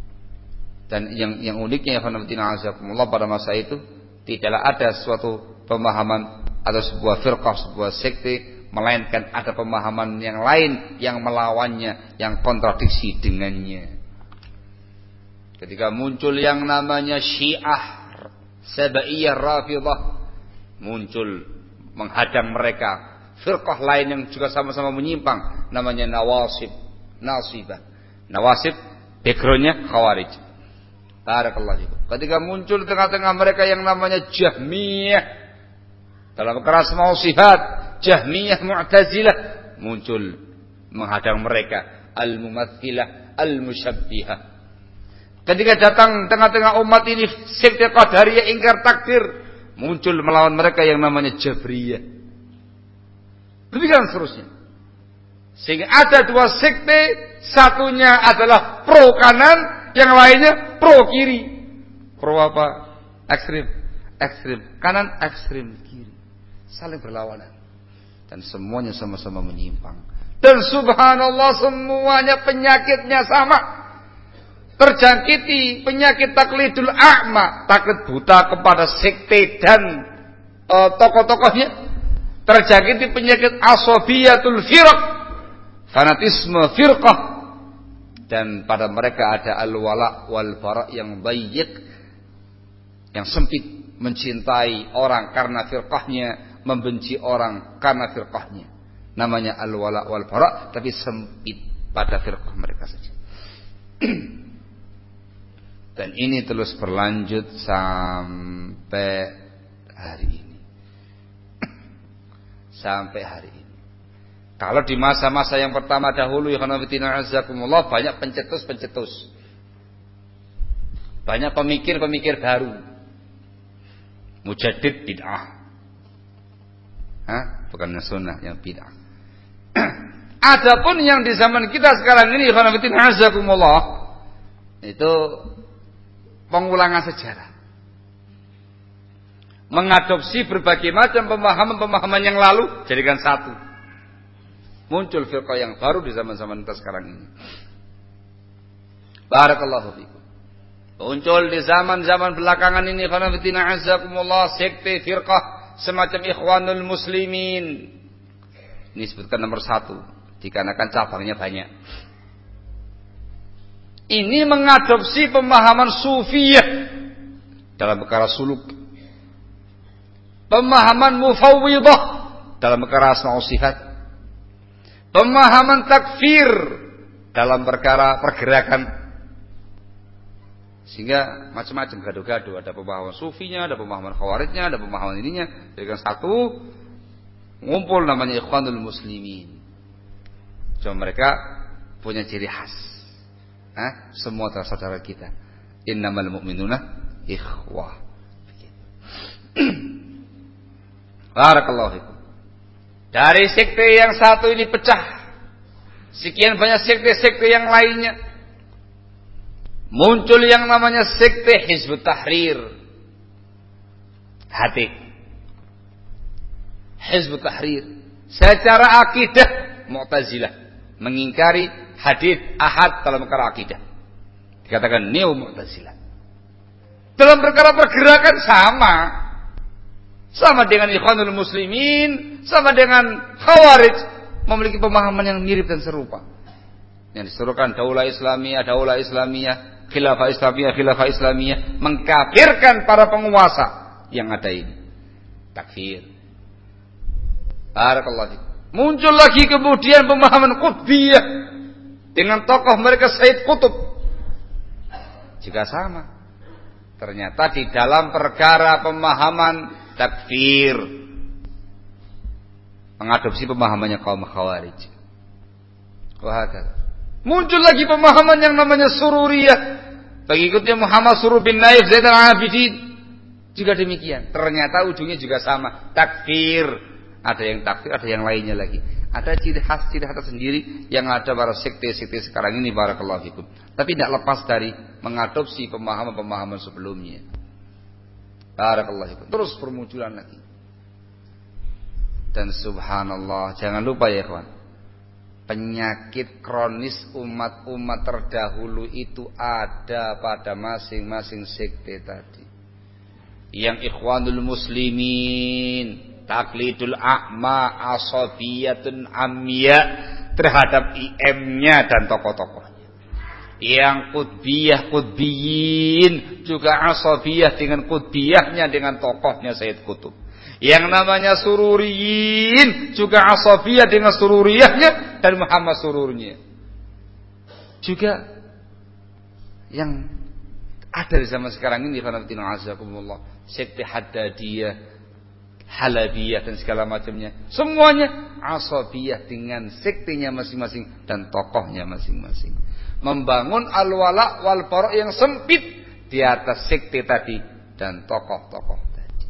Dan yang uniknya ya khanafitina azakumullah, pada masa itu tidaklah ada suatu pemahaman atau sebuah firqah, sebuah sekte, melainkan ada pemahaman yang lain yang melawannya, yang kontradiksi dengannya. Ketika muncul yang namanya Syiah, Sabaiyah, Rafidhah, muncul menghadang mereka. Firqah lain yang juga sama-sama menyimpang, namanya Nawasib, Nasibah. Nawasib backgroundnya Khawarij. Barakallahu. Ketika muncul di tengah-tengah mereka yang namanya Jahmiyah, dalam keras mau sifat, Jahmiyah Mu'tazilah, muncul menghadang mereka Al-Mumatsilah, Al-Musyabbihah. Ketika datang tengah-tengah umat ini sekte Qadariyah ingkar takdir, muncul melawan mereka yang namanya Jabriyah. Demikian seterusnya. Sehingga ada dua sekte, satunya adalah pro kanan, yang lainnya pro kiri. Pro apa? Ekstrim. Kanan, ekstrim kiri. Saling berlawanan. Dan semuanya sama-sama menyimpang. Dan subhanallah semuanya penyakitnya sama. Terjangkiti penyakit taklidul a'ma, taklid buta kepada sekte dan tokoh-tokohnya. Terjangkiti penyakit asabiyatul firq, fanatisme firqah. Dan pada mereka ada al-wala' wal bara' yang bayyik, yang sempit, mencintai orang karena firqahnya, membenci orang karena firqahnya. Namanya al-wala' wal bara', tapi sempit pada firqah mereka saja. Dan ini terus berlanjut sampai hari ini. Sampai hari ini. Kalau di masa-masa yang pertama dahulu ya khanafitina azakumullah, banyak pencetus-pencetus. Banyak pemikir-pemikir baru. Mujaddid bid'ah. Bukan sunnah, yang bid'ah. Adapun yang di zaman kita sekarang ini, khonafidina azakumullah, itu pengulangan sejarah. Mengadopsi berbagai macam pemahaman-pemahaman yang lalu, jadikan satu. Muncul firqah yang baru di zaman-zaman kita sekarang ini. Barakallahu fikum. Muncul di zaman-zaman belakangan ini, khonafidina azakumullah, sekte firqah semacam Ikhwanul Muslimin. Ini disebutkan nomor 1. Dikarenakan cabangnya banyak. Ini mengadopsi pemahaman sufiyah dalam perkara suluk, pemahaman mufawwidah dalam perkara asma wa sifat, pemahaman takfir dalam perkara pergerakan, sehingga macam-macam gaduh-gaduh. Ada pemahaman sufinya, ada pemahaman khawarijnya, ada pemahaman ininya. Jadi satu ngumpul namanya Ikhwanul Muslimin. Cuma mereka punya ciri khas. Semua saudara kita. Innamal mu'minuna ikhwah. Barakallahu fikum. Dari sekte yang satu ini pecah. Sekian banyak sekte-sekte yang lainnya. Muncul yang namanya sekte Hizbut Tahrir. Hati. Hizbut Tahrir. Secara akidah Mu'tazilah. Mengingkari hadits ahad dalam perkara akidah. Dikatakan neo Mu'tazilah. Dalam perkara pergerakan sama dengan Ikhwanul Muslimin, sama dengan Khawarij, memiliki pemahaman yang mirip dan serupa. Yang disuruhkan daulah Islamiyah, khilafah Islamiyah, mengkafirkan para penguasa yang ada ini. Takfir. Barakallahu fikum. Muncul lagi kemudian pemahaman Qutbiyah dengan tokoh mereka Said Qutb. Juga sama. Ternyata di dalam perkara pemahaman takfir, mengadopsi pemahamannya kaum Khawarij. Muncul lagi pemahaman yang namanya Sururiyah, pengikutnya Muhammad Surur bin Naif Zaid al-Abidin. Juga demikian. Ternyata ujungnya juga sama, takfir. Ada yang takfir, ada yang lainnya lagi. Ada ciri khas sendiri yang ada pada sekte-sekte sekarang ini, barakallahu fikum. Tapi tidak lepas dari mengadopsi pemahaman-pemahaman sebelumnya. Barakallahu fikum. Terus bermunculan lagi. Dan subhanallah, jangan lupa ya ikhwan, penyakit kronis umat-umat terdahulu itu ada pada masing-masing sekte tadi. Yang Ikhwanul Muslimin, taklidul a'ma, asabiyatun amya terhadap IM-nya dan tokoh-tokohnya. Yang Qutbiyin juga asabiyah dengan Qutbiyahnya, dengan tokohnya Sayyid Qutb. Yang namanya Sururiyin juga asabiyah dengan Sururiyahnya dan Muhammad Sururnya. Juga yang ada di zaman sekarang ini, sekte Haddadiyah, Halabiyah dan segala macamnya, semuanya asabiyah dengan sektenya masing-masing dan tokohnya masing-masing, membangun al-wala wal bara yang sempit di atas sekte tadi dan tokoh-tokoh tadi.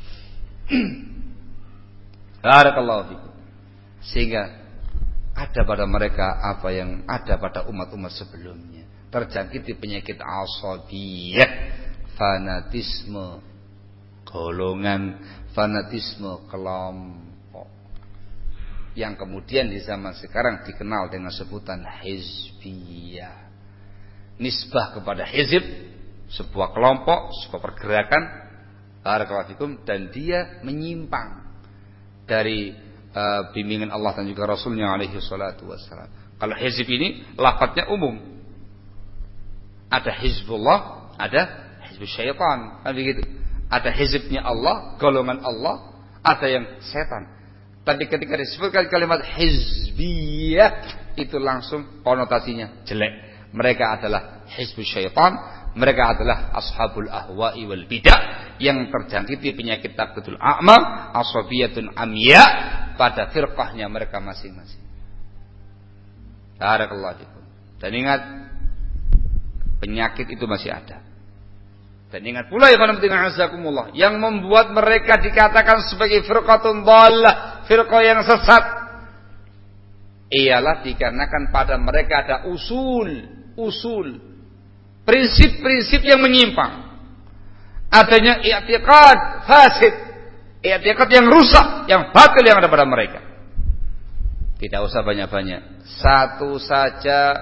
Barakallahu fikum. Sehingga ada pada mereka apa yang ada pada umat-umat sebelumnya, terjangkiti penyakit asabiyah, fanatisme golongan, fanatisme kelompok, yang kemudian di zaman sekarang dikenal dengan sebutan hizbiyah. Nisbah kepada hizib, sebuah kelompok, sebuah pergerakan, barakallahu fikum, dan dia menyimpang dari bimbingan Allah dan juga Rasulnya alaihi salatu wassalam. Kalau hizib ini lafadznya umum, ada hizbullah, ada hizbus syaitan, kan begitu. Ada hizibnya Allah, golongan Allah, ada yang setan. Tapi ketika disebutkan kalimat hizbiyah, itu langsung konotasinya jelek. Mereka adalah hizbus syaitan, mereka adalah ashabul ahwa'i wal bidah, yang terjangkiti penyakit taqdul a'ma, asabiyatun amya, pada firqahnya mereka masing-masing. Barakallahu fikum. Dan ingat, penyakit itu masih ada. Dan ingat pula yang membuat mereka dikatakan sebagai firqatun dhalah, firqah yang sesat, ialah dikarenakan pada mereka ada usul, prinsip-prinsip yang menyimpang. Adanya i'tiqad fasid, i'tiqad yang rusak, yang batil yang ada pada mereka. Tidak usah banyak-banyak. Satu saja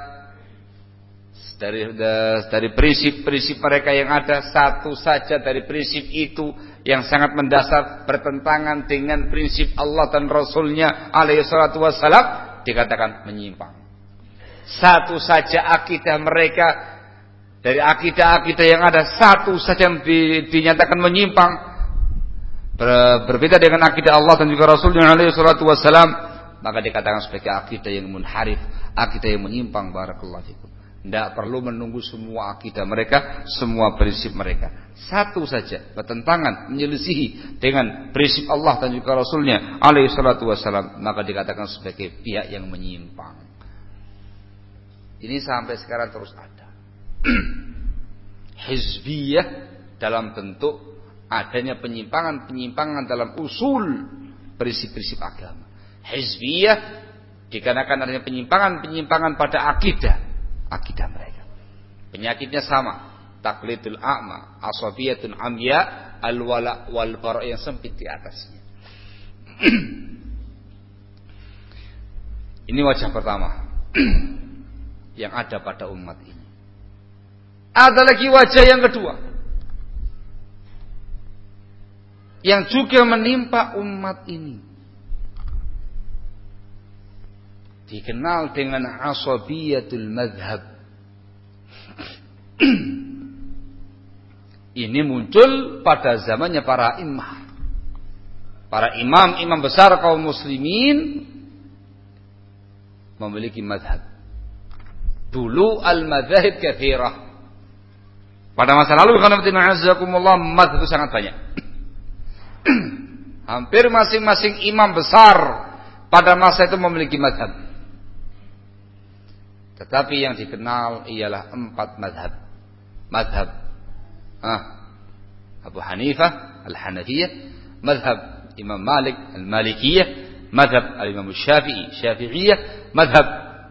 dari prinsip-prinsip mereka yang ada, satu saja dari prinsip itu yang sangat mendasar bertentangan dengan prinsip Allah dan Rasulnya alaihi salatu wassalam, dikatakan menyimpang. Satu saja akidah mereka dari akidah-akidah yang ada, satu saja yang dinyatakan menyimpang, berbeda dengan akidah Allah dan juga Rasulnya alaihi salatu wassalam, maka dikatakan sebagai akidah yang munharif, akidah yang menyimpang. Barakallahu fikum. Tidak perlu menunggu semua akidah mereka, semua prinsip mereka. Satu saja bertentangan, menyelisihi dengan prinsip Allah dan juga Rasulnya alaihi salatu wassalam, maka dikatakan sebagai pihak yang menyimpang. Ini sampai sekarang terus ada. Hizbiyah dalam bentuk adanya penyimpangan dalam usul prinsip-prinsip agama. Hizbiyah dikarenakan adanya penyimpangan pada akidah mereka. Penyakitnya sama, taklidul a'ma, asabiyatun amya, al-wala wal bara yang sempit di atasnya. Ini wajah pertama yang ada pada umat ini. Ada lagi wajah yang kedua yang juga menimpa umat ini, dikenal dengan asabiyatul madhab. Ini muncul pada zamannya para imam. Para imam besar kaum muslimin memiliki madhab. Dulu al-madhahib katsirah. Pada masa lalu madhab itu sangat banyak. Hampir masing-masing imam besar pada masa itu memiliki madhab. Tetapi yang dikenal ialah 4 madhab. Madhab Abu Hanifah al-Hanafiyah, madhab Imam Malik al-Malikiyah, madhab al-Imam Syafi'i Syafi'iyah, madhab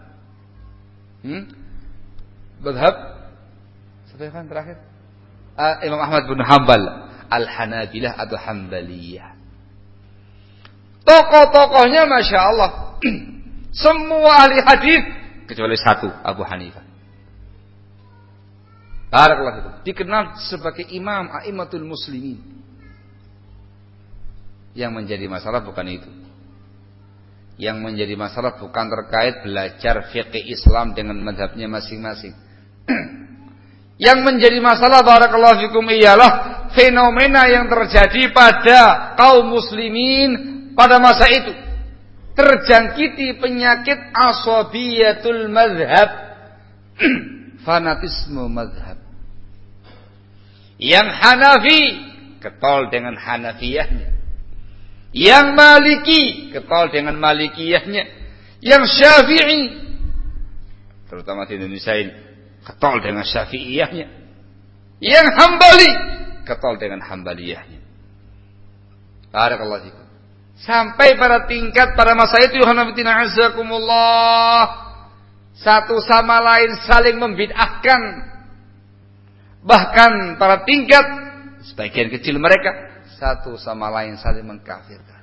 siapa yang terakhir? Imam Ahmad bin Hanbal al-Hanabilah atau Hanbaliyah. Tokoh-tokohnya Masya Allah semua ahli hadis kecuali satu, Abu Hanifah. Barakallahu fikum. Dikenal sebagai imam a'immatul muslimin. Yang menjadi masalah bukan itu. Yang menjadi masalah bukan terkait belajar fiqih Islam dengan mazhabnya masing-masing. Yang menjadi masalah barakallahu fikum ialah fenomena yang terjadi pada kaum muslimin pada masa itu. Terjangkiti penyakit asabiyatul madhab, fanatisme madhab. Yang Hanafi ketol dengan Hanafiyahnya, yang Maliki ketol dengan Malikiyahnya, yang Syafi'i terutama di Indonesia ini ketol dengan Syafi'iyahnya, yang Hambali ketol dengan Hambaliyahnya. Barakallahu fikum. Sampai pada tingkat pada masa itu yuhanafitina azakumullah, satu sama lain saling membid'ahkan. Bahkan pada tingkat sebagian kecil mereka satu sama lain saling mengkafirkan.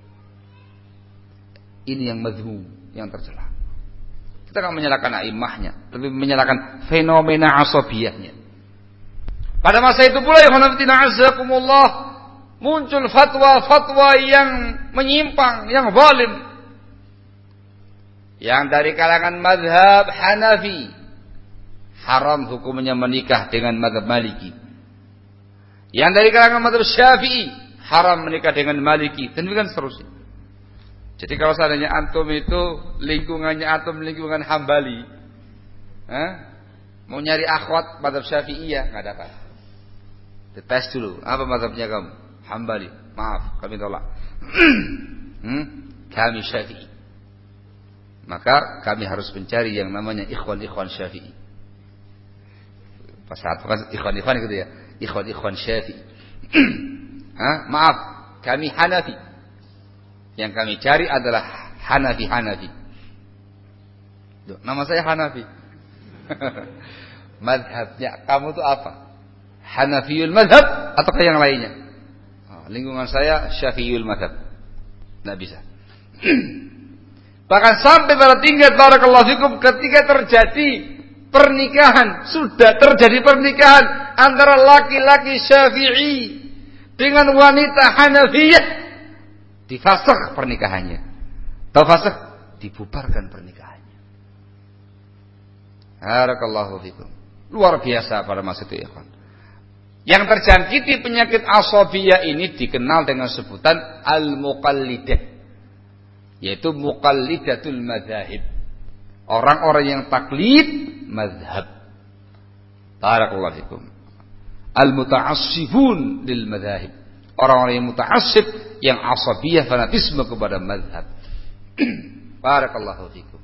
Ini yang mazmum, yang tercela. Kita tidak menyalahkan a'immahnya, tapi menyalahkan fenomena asabiyahnya. Pada masa itu pula yuhanafitina azakumullah, muncul fatwa-fatwa yang menyimpang, yang zalim. Yang dari kalangan mazhab Hanafi, haram hukumnya menikah dengan mazhab Maliki. Yang dari kalangan mazhab Syafi'i, haram menikah dengan Maliki, dan begitu seterusnya. Jadi kalau seandainya antum itu lingkungannya antum lingkungan Hambali, mau nyari akhwat mazhab Syafi'iyah enggak dapat. Dites dulu, apa mazhabnya kamu? Hambali, maaf kami tolak. Kami Syafi'i. Maka kami harus mencari yang namanya ikhwan-ikhwan Syafi'i. Pas saat ikhwan-ikhwan gitu ya, ikhwan-ikhwan Syafi'i. Maaf, kami Hanafi. Yang kami cari adalah Hanafi. Nama saya Hanafi. Madhabnya kamu tuh apa? Hanafiyul madhab atau yang lainnya? Lingkungan saya Syafi'iyul madhab. Nggak bisa. Bahkan sampai pada tingkat barakallahu fikum ketika terjadi pernikahan, sudah terjadi pernikahan antara laki-laki Syafi'i dengan wanita Hanafiyah, difasakh pernikahannya. Tahu fasakh? Dibubarkan pernikahannya. Barakallahu fikum. Luar biasa pada masa itu, ikhwan. Yang terjangkiti penyakit asabiyah ini dikenal dengan sebutan al-muqallidah, yaitu muqallidatul madzhab. Orang-orang yang taklid mazhab. Barakallahu fikum. Al-muta'assibun lil madzhab. Orang-orang yang muta'assib, yang asabiyah, fanatisme kepada mazhab. Barakallahu fikum.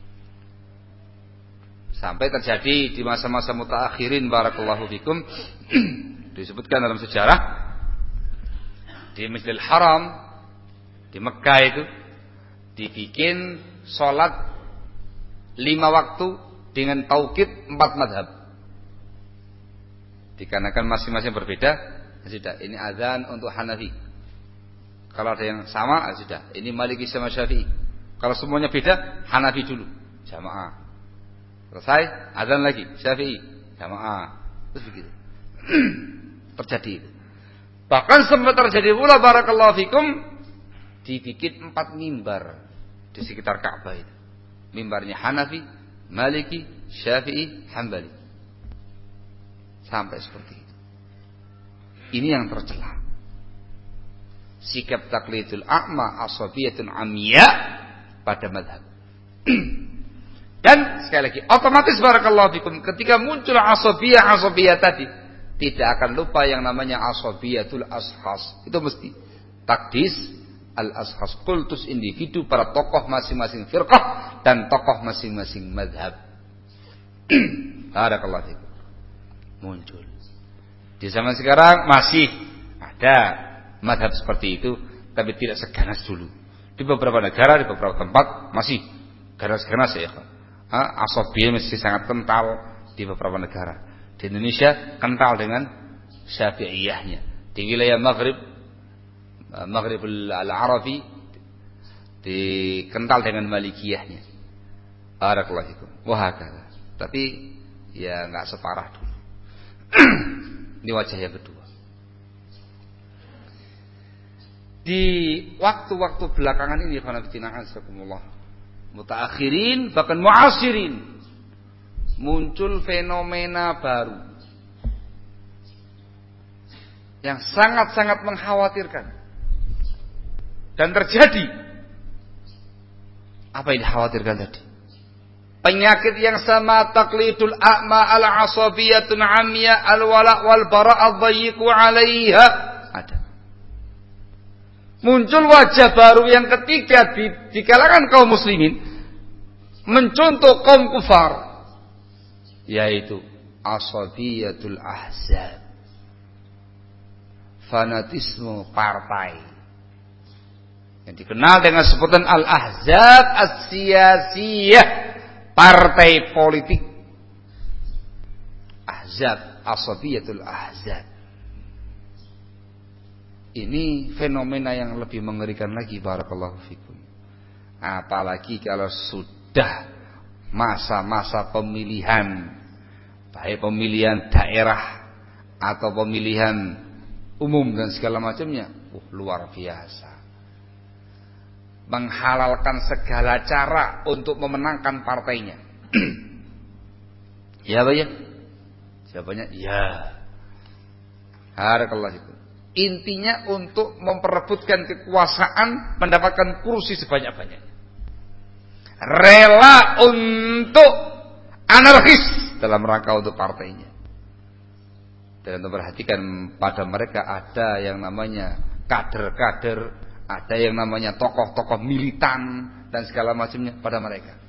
Sampai terjadi di masa-masa mutaakhirin, barakallahu fikum, disebutkan dalam sejarah di Masjidil Haram di Mekah itu dibikin sholat 5 waktu dengan taukid 4 madhab. Dikarenakan masing-masing berbeda, sudah ini azan untuk Hanafi. Kalau ada yang sama, sudah ini Maliki sama Syafi'i. Kalau semuanya beda, Hanafi dulu, jamaah. Selesai, azan lagi, Syafi'i, jamaah. Terus begitu. Terjadi itu. Bahkan sempat terjadi pula, barakallahu fikum, dibikin 4 mimbar di sekitar Ka'bah itu. Mimbarnya Hanafi, Maliki, Syafi'i, Hambali. Sampai seperti itu. Ini yang tercela. Sikap taklidul a'ma asabiyatun amya pada madhab. Dan sekali lagi, otomatis barakallahu fikum, ketika muncul asabiyah tadi, tidak akan lupa yang namanya asabiyatul ashas. Itu mesti takdis al-ashas, kultus individu, para tokoh masing-masing firqah dan tokoh masing-masing madhab. Barakallahu fikum. Muncul. Di zaman sekarang masih ada madhab seperti itu, tapi tidak seganas dulu. Di beberapa negara, di beberapa tempat masih ganas-ganas ya. Asabiyah masih sangat kental di beberapa negara. Di Indonesia kental dengan Syafi'iyahnya. Di wilayah Maghrib al-Arabi dikental dengan Malikiyahnya. Barakallahu fikum. Wahakala. Tapi ya enggak separah dulu. Ini wajah yang kedua. Di waktu-waktu belakangan ini, mutaakhirin bahkan muasirin, muncul fenomena baru yang sangat-sangat mengkhawatirkan. Dan terjadi apa yang dikhawatirkan tadi? Penyakit yang sama, taklidul a'ma al-asabiyatun amya al-wala' wal bara' ad-dayyiqu 'alaiha. Ada. Muncul wajah baru yang ketiga di kalangan kaum muslimin, mencontoh kaum kufar, yaitu asabiyatul ahzab, fanatisme partai, yang dikenal dengan sebutan al-ahzab as-siyasiyah, partai politik. Ahzab, asabiyatul ahzab. Ini fenomena yang lebih mengerikan lagi, barakallahu fikum. Apalagi kalau sudah masa-masa pemilihan, baik pemilihan daerah atau pemilihan umum dan segala macamnya, luar biasa. Menghalalkan segala cara untuk memenangkan partainya. Ya, Pak ya? Jawabannya ya. Barakallahu fikum. Intinya untuk memperebutkan kekuasaan, mendapatkan kursi sebanyak-banyaknya. Rela untuk anarkis dalam rangka untuk partainya. Dan untuk perhatikan, pada mereka ada yang namanya kader-kader, ada yang namanya tokoh-tokoh militan dan segala macamnya pada mereka.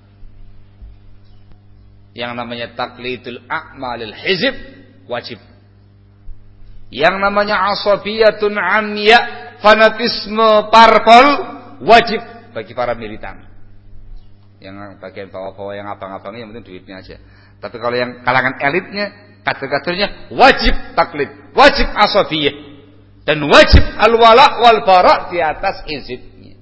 Yang namanya taklidul a'malil hizib wajib. Yang namanya asabiyatun amya, fanatisme parpol, wajib bagi para militan. Yang bagian bawah-bawah yang abang-abang yang penting duitnya aja. Tapi kalau yang kalangan elitnya, kader-kadernya wajib taklid, wajib asabiyah, dan wajib al-wala wal bara di atas hizbnya.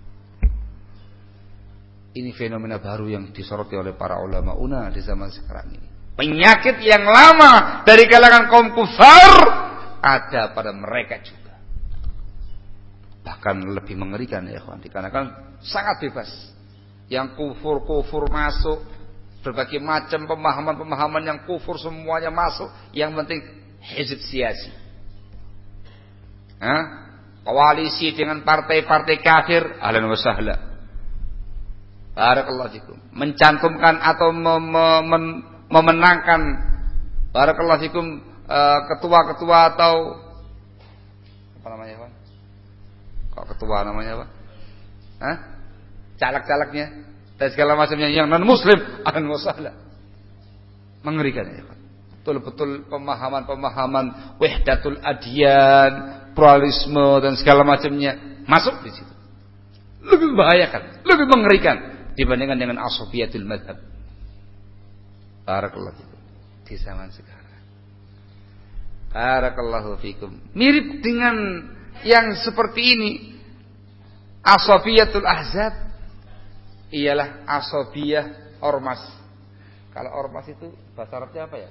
Ini fenomena baru yang disoroti oleh para ulama una di zaman sekarang ini. Penyakit yang lama dari kalangan kaum kufar ada pada mereka juga. Bahkan lebih mengerikan ya kawan, dikarenakan sangat bebas. Yang kufur masuk, berbagai macam pemahaman-pemahaman yang kufur semuanya masuk. Yang penting hizb siasi. Koalisi dengan partai-partai kafir, ahlan wa sahla. Barakallahu fikum. Mencantumkan atau memenangkan barakallahu fikum ketua-ketua atau apa namanya, Pak? Kok ketua namanya, Pak? Caleg-calegnya dan segala macamnya yang non muslim, ahlan wa sahla. Mengerikan ya, Pak. Betul-betul pemahaman-pemahaman wahdatul adyan, pluralisme dan segala macamnya masuk di situ. Lebih membahayakan, lebih mengerikan dibandingkan dengan asabiyatul madhab. Barakallahu fikum. Di zaman sekarang. Barakallahu fikum. Mirip dengan yang seperti ini. Asabiyatul ahzab ialah asabiyah ormas. Kalau ormas itu bahasa Arabnya apa ya?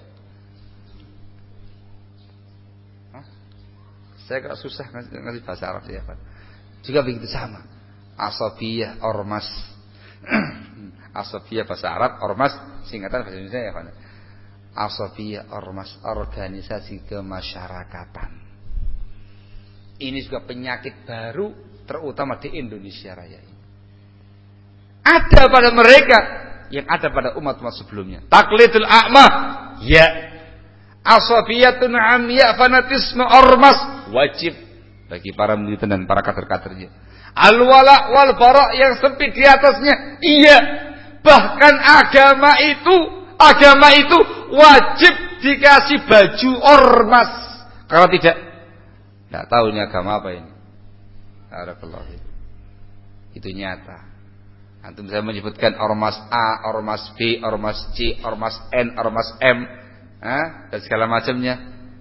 Saya agak susah ngasih bahasa Arab ya, Pak. Juga begitu sama. Asabiyah ormas. Asabiyah bahasa Arab, ormas singkatan bahasa Indonesia ya, Pak. Asabiyah ormas, organisasi kemasyarakatan. Ini juga penyakit baru terutama di Indonesia Raya ini. Ada pada mereka yang ada pada umat-umat sebelumnya. Taklidul a'mah, ya. Asabiyatun amya, fanatisme ormas, wajib bagi para militan dan para kader-kadernya. Al-wala wal bara yang sempit di atasnya, iya. Bahkan agama itu wajib dikasih baju ormas. Kalau tidak tahu ini agama apa ini. Barakallahu. Itu nyata. Antum bisa menyebutkan ormas A, ormas B, ormas C, ormas N, ormas M, dan segala macamnya.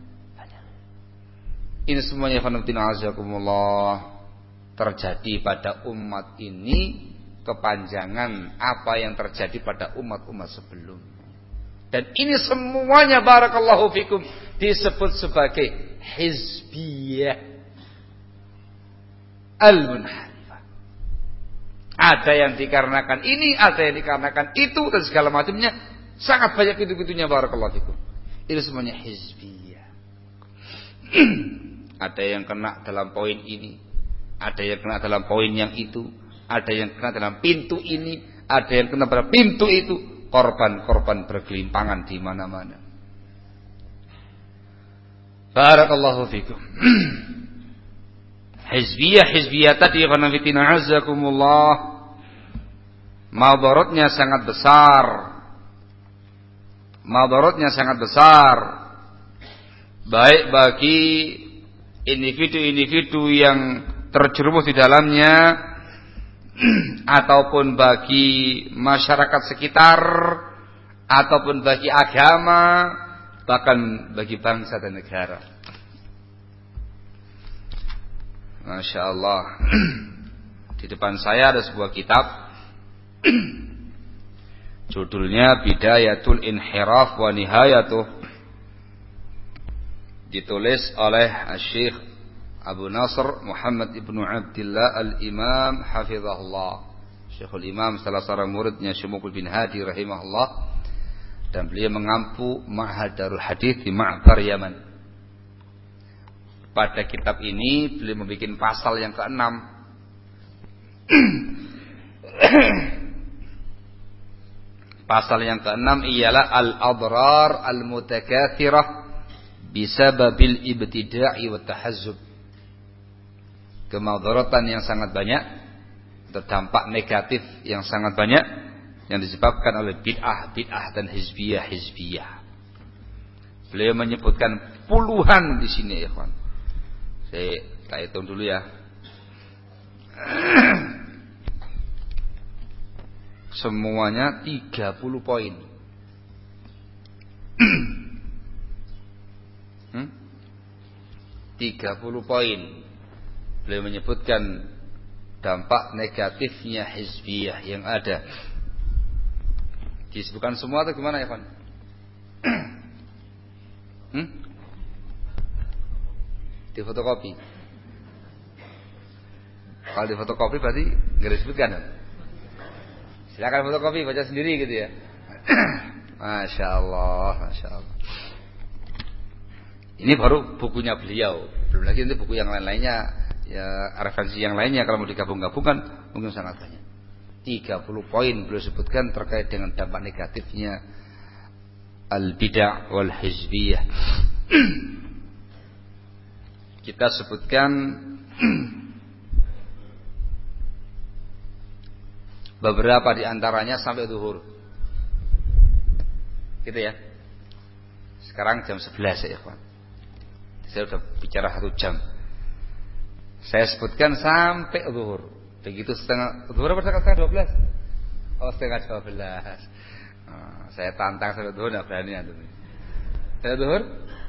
Ini semuanya fanatin azakumullah terjadi pada umat ini kepanjangan apa yang terjadi pada umat-umat sebelumnya. Dan ini semuanya barakallahu fikum disebut sebagai hizbiyah al-munharifah. Ada yang dikarenakan ini, ada yang dikarenakan itu dan segala macamnya. Sangat banyak itu-itunya barakallahu fikum. Itu semuanya hizbiyah. Ada yang kena dalam poin ini, ada yang kena dalam poin yang itu, ada yang kena dalam pintu ini, ada yang kena pada pintu itu. Korban-korban bergelimpangan di mana-mana. Barakallahu fikum. Hizbiyah tadi khanafitina azakumullah, madaratnya sangat besar. Madaratnya sangat besar baik bagi individu-individu yang terjerumus di dalamnya ataupun bagi masyarakat sekitar ataupun bagi agama, bahkan bagi bangsa dan negara. Masya Allah. Di depan saya ada sebuah kitab judulnya Bidayatul Inhiraf wa Nihayatuh, ditulis oleh Syekh Abu Nasr Muhammad ibnu Abdillah al-Imam hafizahullah, Syekhul Imam, salah seorang muridnya Syekh Muqbil bin Hadi rahimahullah, dan beliau mengampu Ma'had Darul Hadits di Ma'bar Yaman. Pada kitab ini beliau membuat pasal yang ke-6. Pasal yang ke-6 ialah al-adrar al-mutakathirah bisababil ibtida'i wa tahazzub. Kemadaratan yang sangat banyak, dampak negatif yang sangat banyak yang disebabkan oleh bid'ah dan hizbiyah. Beliau menyebutkan puluhan di sini ya kawan. Saya hitung dulu ya. semuanya 30 poin. 30 poin. Beliau menyebutkan dampak negatifnya hizbiyah yang ada. Disebutkan semua atau gimana ya, Pak? Di fotokopi. Kalau di fotokopi berarti nggak disebutkan. Silakan fotokopi, baca sendiri gitu ya. Masya Allah, Masya Allah. Ini baru bukunya beliau. Belum lagi nanti buku yang lain-lainnya, ya referensi yang lainnya kalau mau digabung-gabungkan mungkin sangat banyak. 30 poin beliau sebutkan terkait dengan dampak negatifnya al-bid'ah wal hizbiyah. Kita sebutkan beberapa di antaranya sampai zuhur. Gitu ya. Sekarang jam 11 ya, ikhwan. Saya sudah bicara 1 jam. Saya sebutkan sampai zuhur. Begitu setengah zuhur apa setengah 12? Oh, setengah 12. Saya tantang sampai zuhur enggak berani antum. Saya zuhur?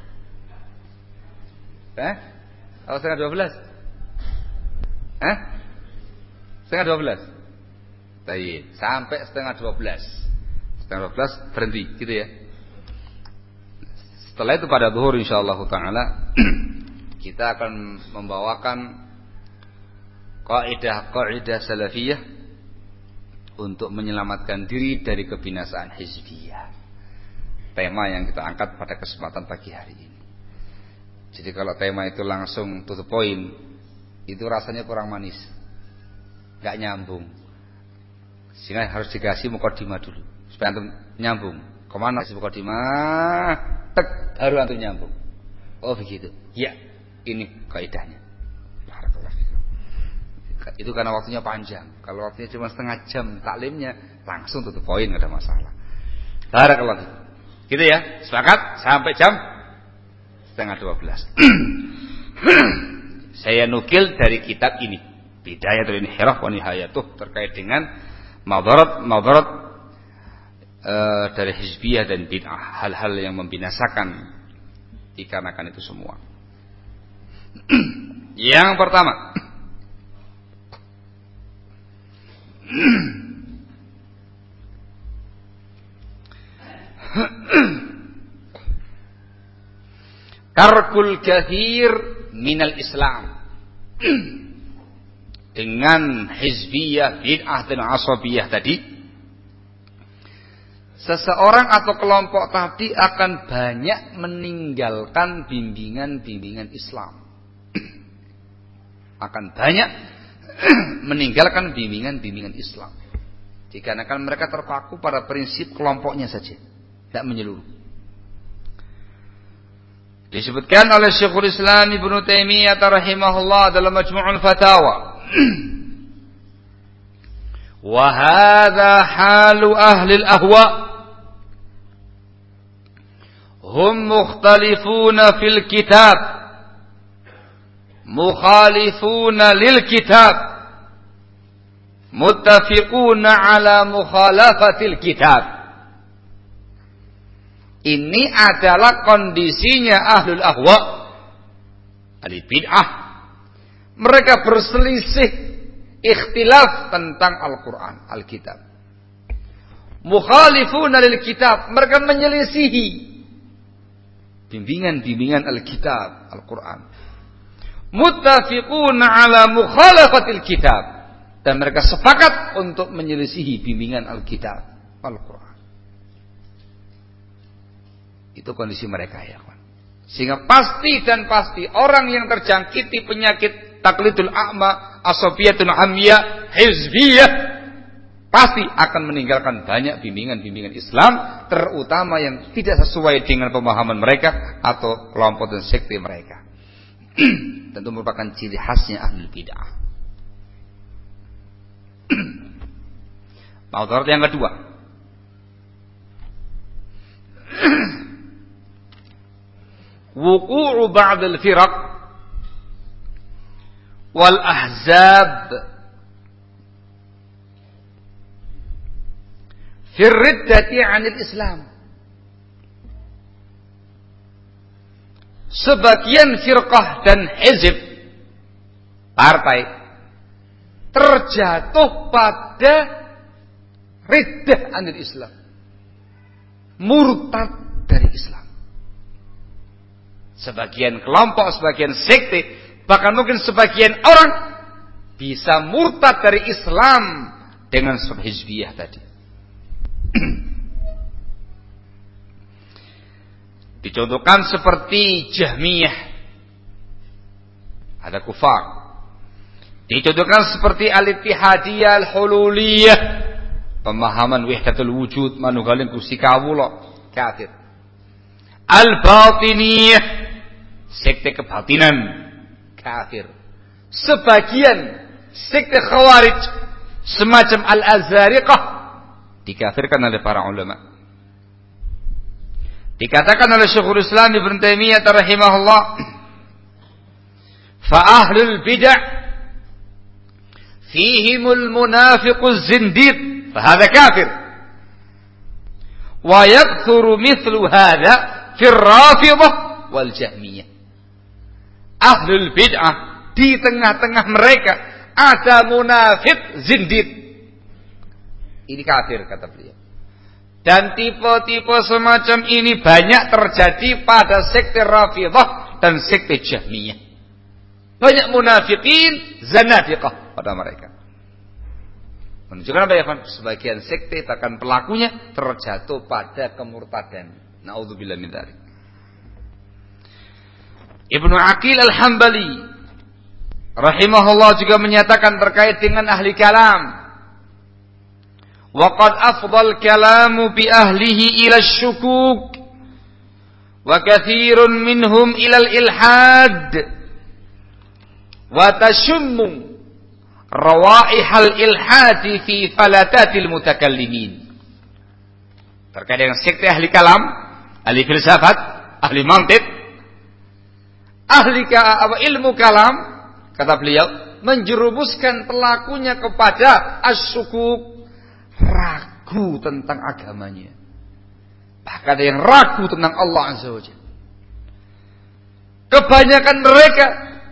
Oh, setengah 12? Setengah 12? Baik, sampai setengah 12. Setengah 12 berhenti, gitu ya. Setelah itu pada zuhur insyaallah taala kita akan membawakan kaidah salafiyah untuk menyelamatkan diri dari kebinasaan hizbiyah. Tema yang kita angkat pada kesempatan pagi hari ini. Jadi kalau tema itu langsung to the point, itu rasanya kurang manis, nggak nyambung. Sehingga harus dikasih mukadimah dulu supaya antum nyambung. Kemana kasih mukadimah? Tek, baru antum nyambung. Oh begitu. Ya, ini kaidahnya. Barakallahu fikum. Itu karena waktunya panjang. Kalau waktunya cuma setengah jam taklimnya, langsung to the point, nggak ada masalah. Barakallahu fikum. Gitu ya, sepakat sampai jam setengah 12. Saya nukil dari kitab ini, Bidayatul Inhiraf wa Nihayatuh, terkait dengan madarat dari hizbiyah dan bid'ah, hal-hal yang membinasakan dikarenakan itu semua. Yang pertama, tarkul kathir minal Islam. Dengan hizbiyah, bid'ah dan asabiyah tadi, seseorang atau kelompok tadi akan banyak meninggalkan bimbingan-bimbingan Islam. Akan banyak meninggalkan bimbingan-bimbingan Islam. Dikarenakan mereka terpaku pada prinsip kelompoknya saja, tidak menyeluruh. Disebutkan oleh Syekhul Islam Ibnu Taimiyah rahimahullah dalam Majmu'ul Fatawa. Wa hadza halu ahli al-ahwa. Hum mukhtalifuna fil kitab, mukhalifuna lil kitab, muttafiquna ala mukhalafatil kitab. Ini adalah kondisinya ahlul ahwa, ahli bid'ah. Mereka berselisih, ikhtilaf tentang Al-Quran, Al-Kitab. Mukhalifuna lil kitab, mereka menyelisihi bimbingan-bimbingan Al-Kitab, Al-Quran. Muttafiquna ala mukhalafatil kitab, dan mereka sepakat untuk menyelisihi bimbingan Al-Kitab, Al-Quran. Itu kondisi mereka ya, kawan. Sehingga pasti dan pasti orang yang terjangkiti penyakit taklidul a'ma, asabiyatul amya, hizbiyah, pasti akan meninggalkan banyak bimbingan-bimbingan Islam, terutama yang tidak sesuai dengan pemahaman mereka atau kelompok dan sekte mereka. Tentu merupakan ciri khasnya ahlul bid'ah. Madarat yang kedua, wuqu'u ba'dal firaq wal ahzab firriddati 'anil Islam. Sebagian firqah dan hizib partai terjatuh pada riddah 'anil Islam. Murtad dari Islam. Sebagian kelompok, sebagian sekte, bahkan mungkin sebagian orang bisa murtad dari Islam dengan sebab hizbiyah tadi. Dicontohkan seperti Jahmiyah, ada kufar. Dicontohkan seperti Al-Ittihadiyah Al-Hululiyah, pemahaman wahdatul wujud manunggaling Gusti kawula, kafir. Al-Batiniyah, sekte kebatinan, kafir. Sebagian sekte Khawarij semacam Al-Azariqah dikafirkan oleh para ulama. Dikatakan oleh Syekhul Islam Ibnu Taimiyah rahimahullah, fa ahlul bid'ah fihimul munafiquz zindiq fa hadha kafir. Wa yakthuru mithlu hadha fi ar-Rafidhah wal Jahmiyah. Ahlul bid'ah, di tengah-tengah mereka ada munafik zindiq. Ini kafir kata beliau. Dan tipe-tipe semacam ini banyak terjadi pada sekte Rafidhah dan sekte Jahmiyah. Banyak munafikin zanadiqah pada mereka. Menunjukkan apa ya? Sebagian sekte bahkan pelakunya terjatuh pada kemurtadan. Na'udzubillah min dzalik. Ibnu Aqil Al-Hambali rahimahullah juga menyatakan terkait dengan ahli kalam, وقد أفضى الكلام بأهله إلى الشكوك وكثير منهم إلى الإلحاد وتشم روائح الإلحاد في فلتات المتكلمين. Terkait dengan sekte ahli kalam, ahli filsafat, ahli mantiq, ahli ilmu kalam, kata beliau, menjerumuskan pelakunya kepada asyukuk, ragu tentang agamanya. Bahkan ada yang ragu tentang Allah Azza wa Jalla. Kebanyakan mereka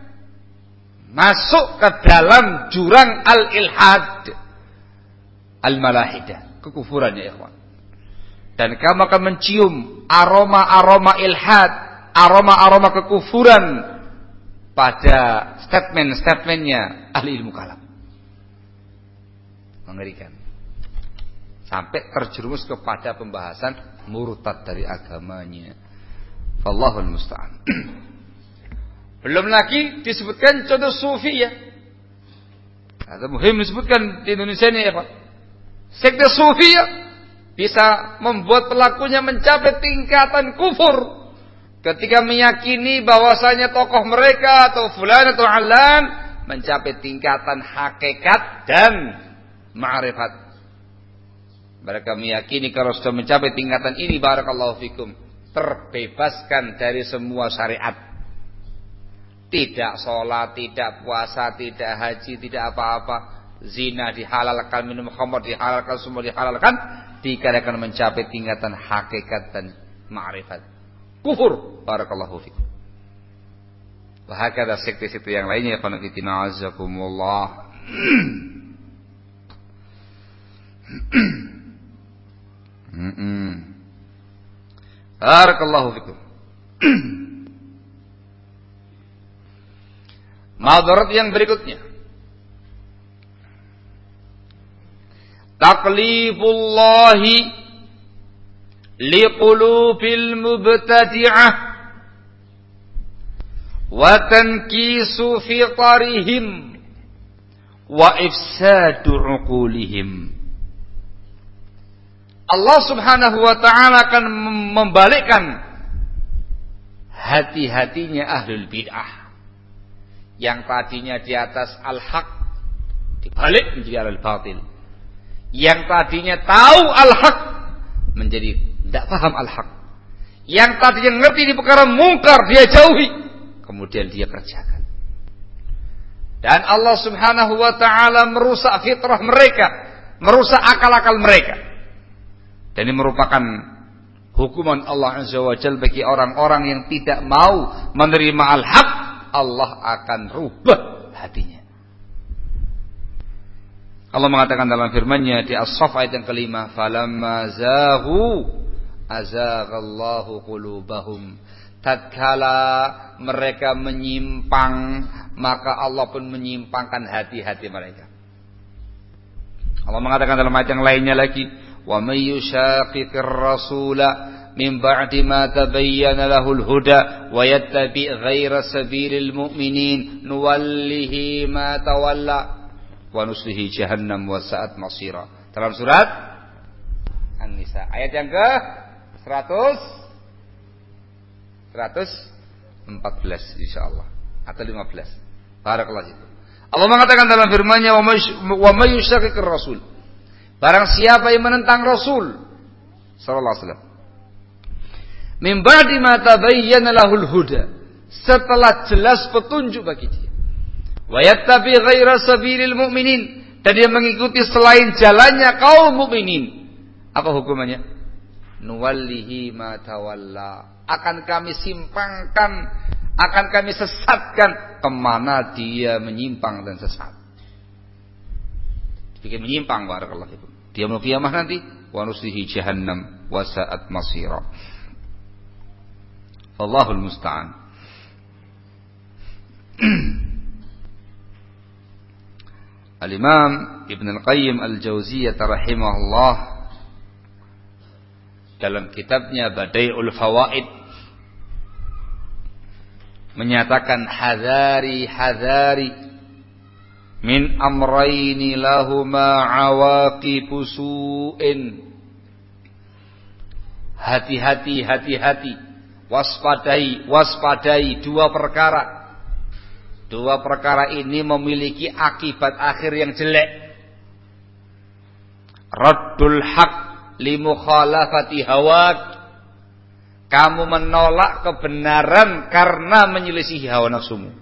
masuk ke dalam jurang al-ilhad, al-malahidah, kekufuran ya ikhwan. Dan kamu akan mencium aroma-aroma ilhad, aroma-aroma kekufuran pada statement-statementnya ahli ilmu kalam. Mengerikan. Sampai terjerumus kepada pembahasan murtad dari agamanya. Wallahul musta'an. Belum lagi disebutkan contoh sufi ya. Ada muhim disebutkan di Indonesia ini ya Pak. Sekte sufi ya bisa membuat pelakunya mencapai tingkatan kufur ketika meyakini bahwasanya tokoh mereka atau fulan atau alan mencapai tingkatan hakikat dan ma'rifat. Mereka meyakini kalau sudah mencapai tingkatan ini, barakallahu fikum, terbebaskan dari semua syariat. Tidak sholat, tidak puasa, tidak haji, tidak apa-apa. Zina dihalalkan, minum khamr dihalalkan, semua dihalalkan. Dikarenakan mencapai tingkatan hakikat dan ma'rifat. Kufur, barakallahu fikum. Wahakadha sekte-sekte yang lainnya, qanafitina azakumullah. Barakallahu fikum. Madarat yang berikutnya, taqlibullahi liqulubil mubtadi'ah wa tankisu fitarihim wa ifsadu uqulihim. Allah Subhanahu wa ta'ala akan membalikkan hati-hatinya ahlul bid'ah yang tadinya di atas al-haq dibalik menjadi al-batil, yang tadinya tahu al-haq menjadi tidak paham al-haq, yang tadinya ngerti di perkara mungkar dia jauhi, kemudian dia kerjakan. Dan Allah Subhanahu wa ta'ala merusak fitrah mereka, merusak akal-akal mereka. Dan ini merupakan hukuman Allah Azza wa Jalla bagi orang-orang yang tidak mau menerima al-haq. Allah akan rubah hatinya. Allah mengatakan dalam firman-Nya di As-Saff ayat yang kelima, "Falamma zaghu azaghallahu qulubahum." Tatkala mereka menyimpang, maka Allah pun menyimpangkan hati-hati mereka. Allah mengatakan dalam ayat yang lainnya lagi, "Wa may yushaqiqir rasula min ba'di ma tabayyana lahul huda wa yattabi' ghaira sabilil mu'minin nuwallihi ma tawalla wa nuslihi jahannam wa sa'at masira." Dalam surat An-Nisa ayat yang ke 114 insyaallah atau 15. Barakallahu fikum. Allah mengatakan dalam firman-Nya, "Wa may yushaqiqir rasul." Barang siapa yang menentang Rasul sallallahu alaihi wasallam, min ba'di ma tabayyana lahul huda, setelah jelas petunjuk bagi dia, wa yattabi ghaira sabilil mu'minin, dan dia mengikuti selain jalannya kaum mukminin, apa hukumannya? Nuwallihi ma tawalla, akan kami simpangkan, akan kami sesatkan kemana dia menyimpang dan sesat. Bikin menyimpang, barakallahu fikum. Dia mau kiamah nanti, wa nuslihi jahannam wa sa'at masira. Wallahul musta'an. Al-Imam Ibn Al-Qayyim Al-Jauziyah rahimahullah dalam kitabnya Badai'ul Fawaid menyatakan, hadari min amrayni lahuma awaqibu su'in. Hati-hati, waspadai dua perkara. Dua perkara ini memiliki akibat akhir yang jelek. Raddul haq li mukhalafati hawak. Kamu menolak kebenaran karena menyelisihi hawa nafsumu.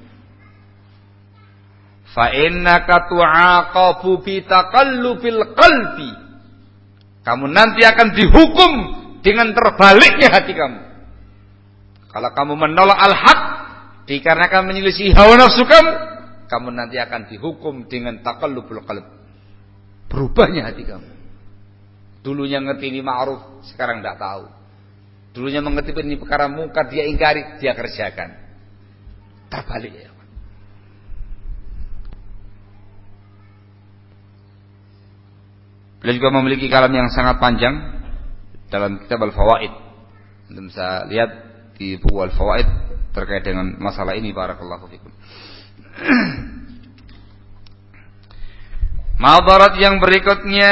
Fa innaka tu'aqabu bi taqallubil qalbi. Kamu nanti akan dihukum dengan terbaliknya hati kamu. Kalau kamu menolak al-haq dikarenakan menyelisihi hawa nafsu kamu, kamu nanti akan dihukum dengan taqallubul qalb. Berubahnya hati kamu. Dulunya ngerti ini ma'ruf, sekarang tidak tahu. Dulunya mengerti ini perkara mungkar, dia ingkari, dia kerjakan. Terbalik ya. Beliau juga memiliki kalam yang sangat panjang dalam kitab Al-Fawaid. Anda bisa lihat di buku Al-Fawaid terkait dengan masalah ini, barakallahu fikum. Madarat yang berikutnya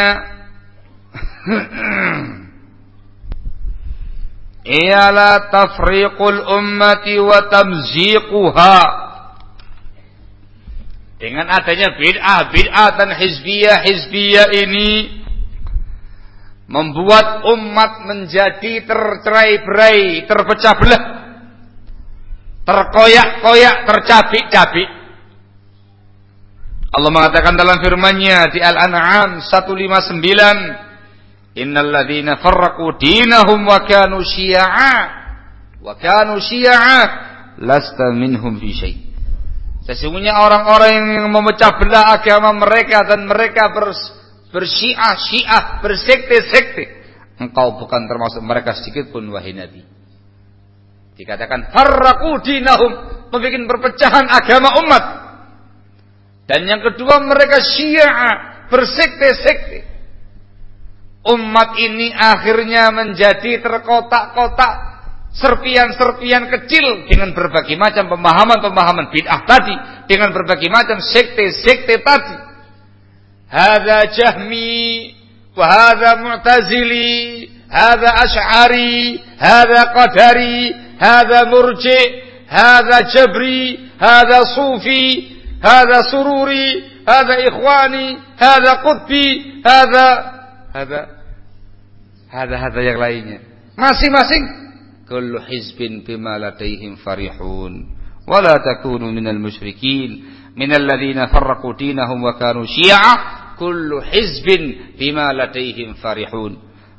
ialah tafriqul ummati wa tamziquha. Dengan adanya bid'ah dan hizbiyah ini membuat umat menjadi tercerai-berai, terpecah belah, terkoyak-koyak, tercabik-cabik. Allah mengatakan dalam firman-Nya di Al-An'am 159, "Innal ladzina farraqu dinahum wa kanu syi'a lasta minhum fi syai'." Sesungguhnya orang-orang yang memecah belah agama mereka dan mereka bersyiah, bersekte-sekte, engkau bukan termasuk mereka sedikit pun, wahai Nabi. Dikatakan farraqu dinahum, membuat perpecahan agama umat. Dan yang kedua, mereka syiah, bersekte-sekte. Umat ini akhirnya menjadi terkotak-kotak, serpian-serpian kecil dengan berbagai macam pemahaman-pemahaman bid'ah tadi, dengan berbagai macam sekte-sekte tadi. Hadza Jahmi, wa hadza Mu'tazili, hadza Asy'ari, hadza Qadari, hadza Murji', hadza Jabri, hadza Sufi, hadza Sururi, hadza Ikhwani, hadza Qutbi, hadza yang lainnya. Masing-masing kullu hizbin bima ladaihim farihun wa la takunu minal musyrikin minal ladzina farraqu dinahum wa kanu syi'a kullu hizbin bima ladaihim farihun.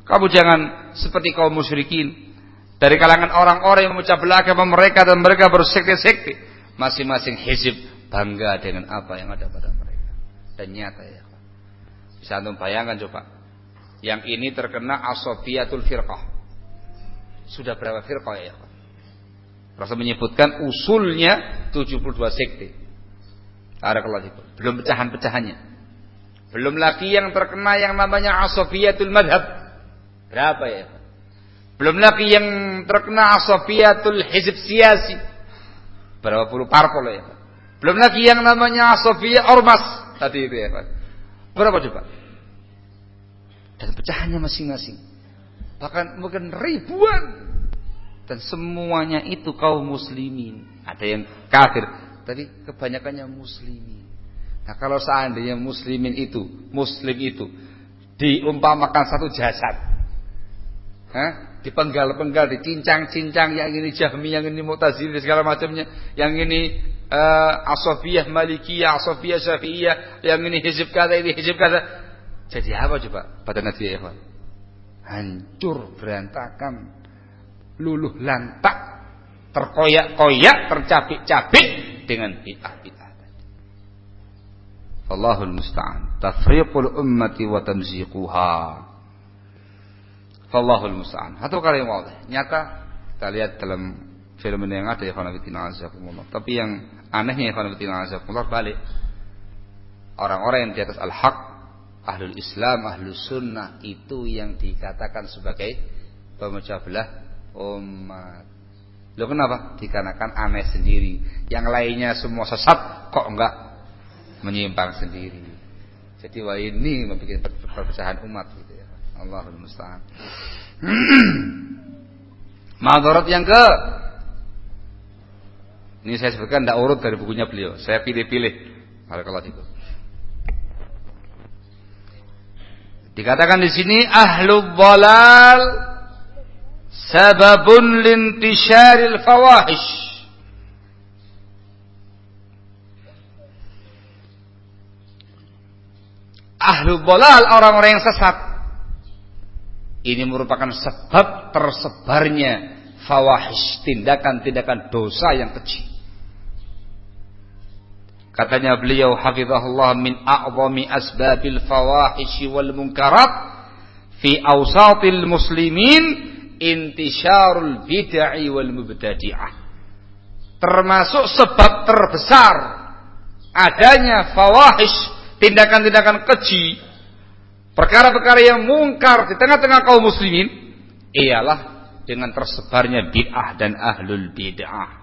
Kamu jangan seperti kaum musyrikin dari kalangan orang-orang yang memecah belah agama mereka dan mereka bersekte-sekte. Masing-masing hizib bangga dengan apa yang ada pada mereka. Dan nyata ya. Bisa antum bayangkan coba. Yang ini terkena asofiyatul firqah. Sudah berapa firqah ya? Rasul menyebutkan usulnya 72 sekte. Barakallahu. Belum pecahan-pecahannya. Belum lagi yang terkena yang namanya asofiyatul madhab. Berapa ya? Belum lagi yang terkena asofiyatul hizib siyasi. Berapa puluh parpol ya? Belum lagi yang namanya asofiyah ormas. Tadi itu ya Pak. Berapa coba? Dan pecahannya masing-masing. Bahkan mungkin ribuan. Dan semuanya itu kaum muslimin. Ada yang kafir. Tapi kebanyakannya muslimin. Nah kalau seandainya muslim itu diumpamakan satu jasad. Dipenggal-penggal, dicincang-cincang, yang ini Jahmi, yang ini Mu'tazili, segala macamnya, yang ini Asofiyah Malikiyah, Asofiyah Syafi'iyah, yang ini hizib kata, ini hizib kata. Jadi apa coba pada nanti ya ikhwan? Hancur, berantakan, luluh lantak, terkoyak-koyak, tercabik-cabik dengan bid'ah-bid'ah tadi. Allahul musta'an. Tafriqul ummati wa tamziquha. Wallahul musta'an. Satu kali yang wadah. Nyata kita lihat dalam film yang ada ya khonafidina azakumullah. Tapi yang anehnya ya khonafidina azakumullah balik. Orang-orang yang di atas al-haq, ahlul Islam, ahlus sunnah itu yang dikatakan sebagai pemecah belah umat. Loh kenapa? Dikarenakan aneh sendiri. Yang lainnya semua sesat, kok enggak menyimpang sendiri. Jadi wah ini membuat perpecahan umat gitu ya. Allahul musta'an. Madarat yang ini saya sebutkan tidak urut dari bukunya beliau. Saya pilih-pilih. Barakallahu fikum. Dikatakan di sini ahlul dhalal sababun lintisharil fawahish. Ahlul dhalal, orang-orang yang sesat, ini merupakan sebab tersebarnya fawahish, tindakan-tindakan dosa yang kecil. Katanya beliau hafizahullah, min a'zami asbabil fawahish wal munkarat fi awsatil muslimin intisyarul bid'ah wal mubtadi'ah. Termasuk sebab terbesar adanya fawahish, tindakan-tindakan keji, perkara-perkara yang mungkar di tengah-tengah kaum muslimin, ialah dengan tersebarnya bid'ah dan ahlul bid'ah.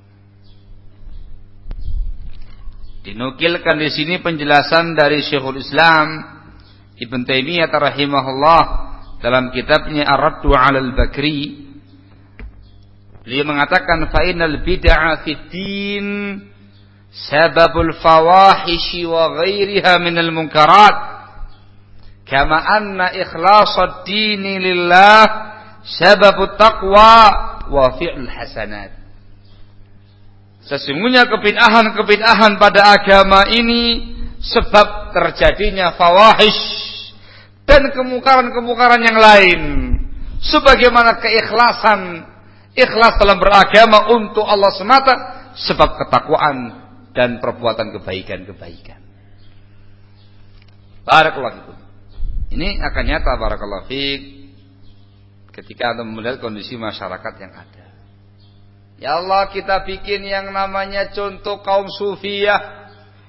Dinukilkan di sini penjelasan dari Syekhul Islam Ibn Taimiyah rahimahullah dalam kitabnya Ar-Raddu 'alal Bakri. Beliau mengatakan fa innal bid'ah fid din sababul fawahish wa ghairiha minal munkarat kama anna ikhlasad dini lillah sababut taqwa wa fi'l hasanat. Sesungguhnya kebid'ahan pada agama ini sebab terjadinya fawahish dan kemungkaran-kemungkaran yang lain, sebagaimana ikhlas dalam beragama untuk Allah semata, sebab ketakwaan dan perbuatan kebaikan-kebaikan. Barakallahu fikum. Ini akan nyata barakallahu fik ketika Anda melihat kondisi masyarakat yang ada. Ya Allah, kita bikin yang namanya contoh kaum sufiyah.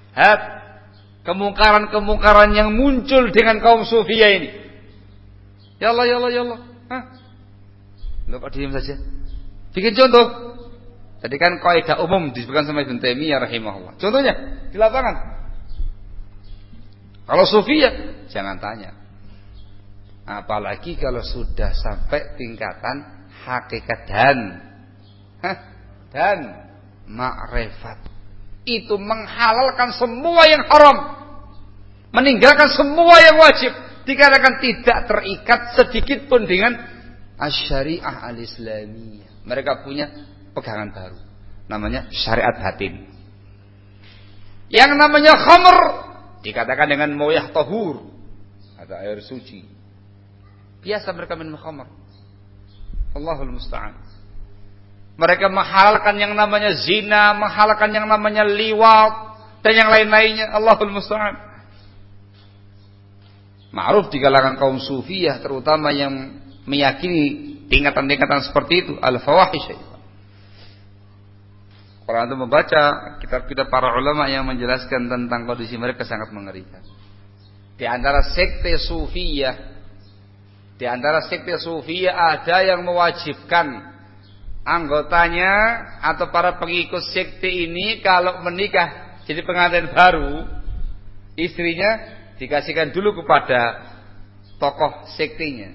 Kemungkaran-kemungkaran yang muncul dengan kaum sufiyah ini. Ya Allah, ya Allah, ya Allah. Loh kok diam saja? Bikin contoh. Tadi kan kaidah umum disebutkan sama Ibn Taimiyah rahimahullah. Contohnya di lapangan. Kalau sufiyah jangan tanya. Apalagi kalau sudah sampai tingkatan hakikat dan ma'rifat. Itu menghalalkan semua yang haram, meninggalkan semua yang wajib, dikarenakan tidak terikat sedikit pun dengan asy-syariah al-islamiyah. Mereka punya pegangan baru, namanya syariat batin. Yang namanya khamr dikatakan dengan moyah tahur, ada air suci. Biasa mereka minum khamr. Allahul musta'an. Mereka menghalalkan yang namanya zina, menghalalkan yang namanya liwat dan yang lain-lainnya. Allahul musta'an. Ma'ruf di kalangan kaum sufiyah terutama yang meyakini tingkatan-tingkatan seperti itu, al-fawahish. Orang itu membaca kitab-kitab para ulama yang menjelaskan tentang kondisi mereka sangat mengerikan. Di antara sekte sufiyah ada yang mewajibkan anggotanya atau para pengikut sekte ini kalau menikah jadi pengantin baru, istrinya dikasihkan dulu kepada tokoh sektenya.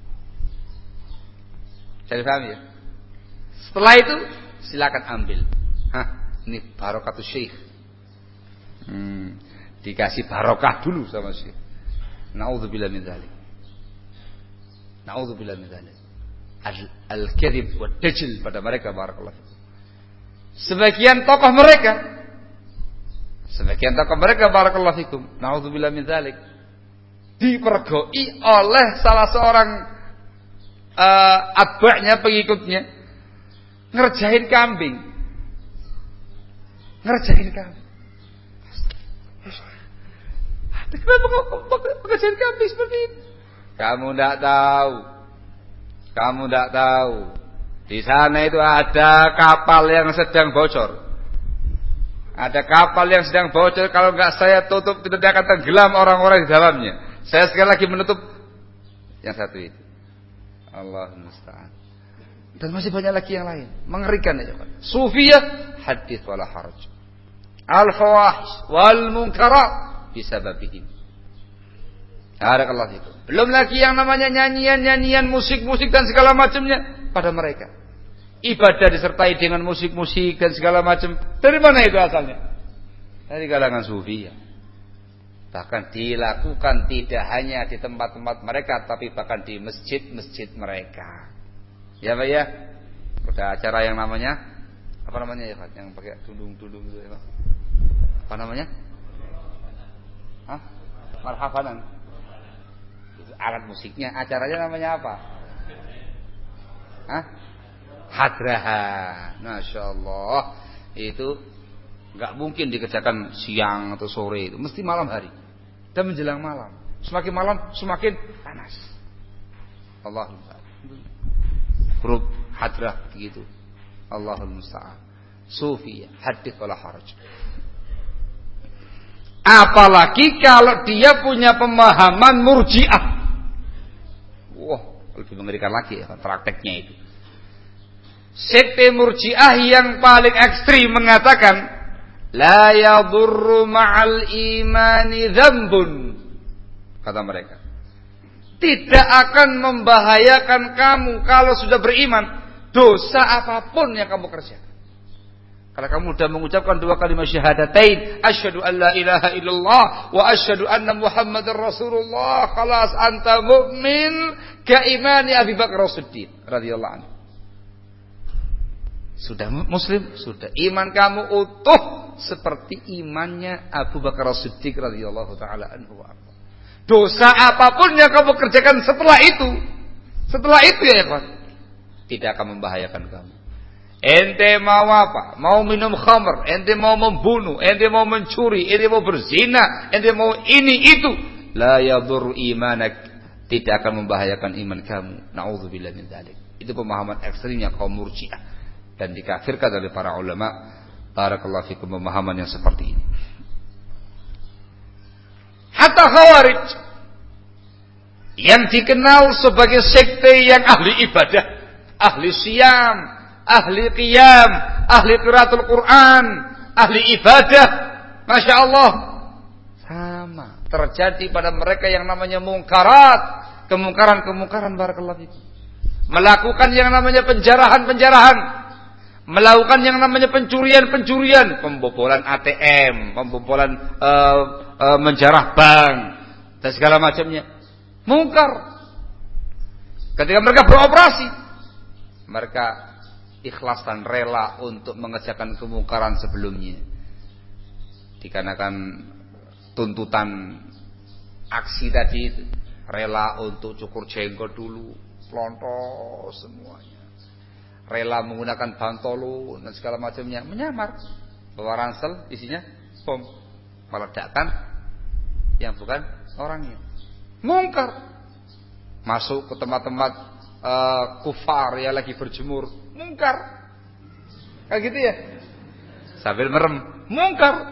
Saya paham ya? Setelah itu silakan ambil. Ini barokatus syekh. Dikasih barokah dulu sama syekh. Na'udzubillah min dzalik. Na'udzubillah min dzalik. Al-kadhib wa dajjal pada mereka, barakallahu fikum. Sebagian tokoh mereka barakallahu fikum, na'udzubillah min dzalik, dipergoi oleh salah seorang atba'nya, pengikutnya, ngerjain kambing. Kenapa ngerjain kambing seperti itu? Kamu tidak tahu. Di sana itu ada kapal yang sedang bocor. Kalau enggak saya tutup, tidak akan tenggelam orang-orang di dalamnya. Saya sekali lagi menutup yang satu itu. Allahul musta'an. Dan masih banyak lagi yang lain. Mengerikan ya, Pak. Sufiyah hadits wala haraj. Al-fawahish wal munkarat bisababihim. Barakallahu fikum. Belum lagi yang namanya nyanyian, musik-musik dan segala macamnya pada mereka. Ibadah disertai dengan musik-musik dan segala macam. Dari mana itu asalnya? Dari kalangan sufiyah. Bahkan dilakukan tidak hanya di tempat-tempat mereka, tapi bahkan di masjid-masjid mereka. Ya Pak ya? Ada acara yang namanya apa namanya ya Pak? Yang pakai tudung-tudung itu ya Pak? Apa namanya? Marhabanan. Alat musiknya, acaranya namanya apa? Hadraha. Masya Allah. Itu nggak mungkin dikerjakan siang atau sore, itu mesti malam hari dan menjelang malam. Semakin malam semakin panas. Allahul musta'an. Huruf hadrah begitu. Allahul musta'an. Sufiyah hadits wala haraj. Apalagi kalau dia punya pemahaman murji'ah. Wah, lebih mengerikan lagi ya prakteknya itu. Sekte murji'ah yang paling ekstrim mengatakan la yadurru ma'al imani dzambun. Kata mereka, tidak akan membahayakan kamu kalau sudah beriman dosa apapun yang kamu kerjakan. Kalau kamu sudah mengucapkan dua kalimat syahadatain, asyhadu an la ilaha illallah wa asyhadu anna muhammadar rasulullah, khalas anta mu'min ka imani Abi Bakar As-Siddiq radhiyallahu anhu. Sudah muslim, sudah iman kamu utuh seperti imannya Abu Bakar As-Siddiq radhiyallahu taala anhu. Dosa apapun yang kamu kerjakan setelah itu ya ikhwan, tidak akan membahayakan kamu. Ente mau apa? Mau minum khamr, ente mau membunuh, ente mau mencuri, ente mau berzina, ente mau ini itu, la yadur imanak, tidak akan membahayakan iman kamu. Na'udzubillah min dzalik. Itu pemahaman ekstrimnya kaum murji'ah dan dikafirkan oleh para ulama. Barakallahu fikum pemahaman yang seperti ini. Hatta Khawarij yang dikenal sebagai sekte yang ahli ibadah, ahli siyam, ahli qiyam, ahli qiraatul Quran, ahli ibadah, Masya Allah, sama terjadi pada mereka yang namanya mungkarat, kemungkaran barakallahu fikum. Melakukan yang namanya penjarahan, melakukan yang namanya pencurian, pembobolan ATM, pembobolan menjarah bank dan segala macamnya. Mungkar. Ketika mereka beroperasi, mereka ikhlas dan rela untuk mengerjakan kemungkaran sebelumnya. Dikarenakan tuntutan aksi tadi itu, rela untuk cukur jenggot dulu, pelontos semuanya. Rela menggunakan bantolun dan segala macamnya, menyamar. Bawa ransel isinya bom, meledakkan yang bukan orangnya. Mungkar. Masuk ke tempat-tempat kufar yang lagi berjemur, mungkar. Kayak gitu ya. Sambil merem, mungkar.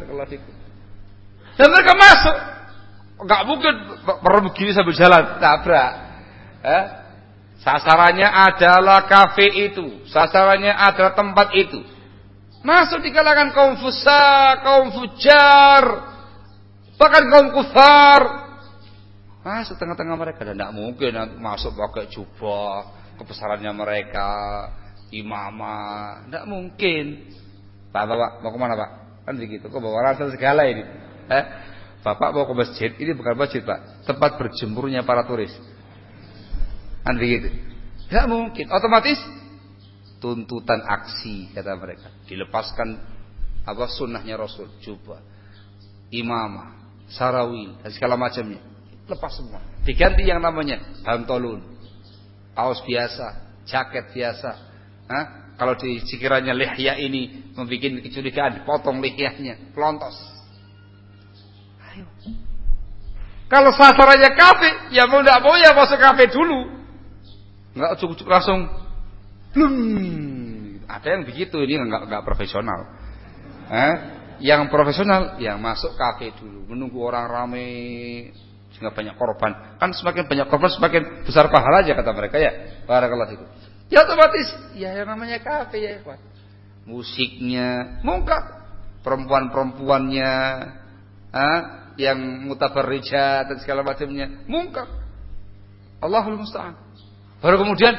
Dan mereka masuk. Enggak mungkin merem begini sambil jalan, tabrak. Sasarannya adalah kafe itu, sasarannya adalah tempat itu. Masuk di kalangan kaum fusak, kaum fujar, bahkan kaum kufar. Masuk tengah-tengah mereka, dan tidak mungkin masuk pakai jubah kebesarannya mereka, imamah, tidak mungkin. Bapak mau kemana Pak? Kan begitu, kok bawa ransel segala ini? Bapak mau ke masjid, ini bukan masjid Pak, tempat berjemurnya para turis. Kan begitu? Tidak mungkin, otomatis tuntutan aksi kata mereka. Dilepaskan sunnahnya Rasul, jubah, imamah, sarawil dan segala macamnya. Lepas semua. Diganti yang namanya bantolun, kaos biasa, jaket biasa. Kalau sekiranya lihya ini membuat kecurigaan, dipotong lihyahnya, pelontos. Ayo. Kalau sasarannya kafe, ya mau tidak mau ya masuk kafe dulu. Enggak cukup langsung blum. Ada yang begitu, ini enggak profesional. Yang profesional yang masuk kafe dulu, menunggu orang ramai sehingga banyak korban. Kan semakin banyak korban semakin besar pahala aja kata mereka ya. Barakallahu fikum. Ya otomatis ya yang namanya kafe ya, Pak. Musiknya mungkar, perempuan-perempuannya yang mutabarrijat dan segala macamnya mungkar. Allahul musta'an. Baru kemudian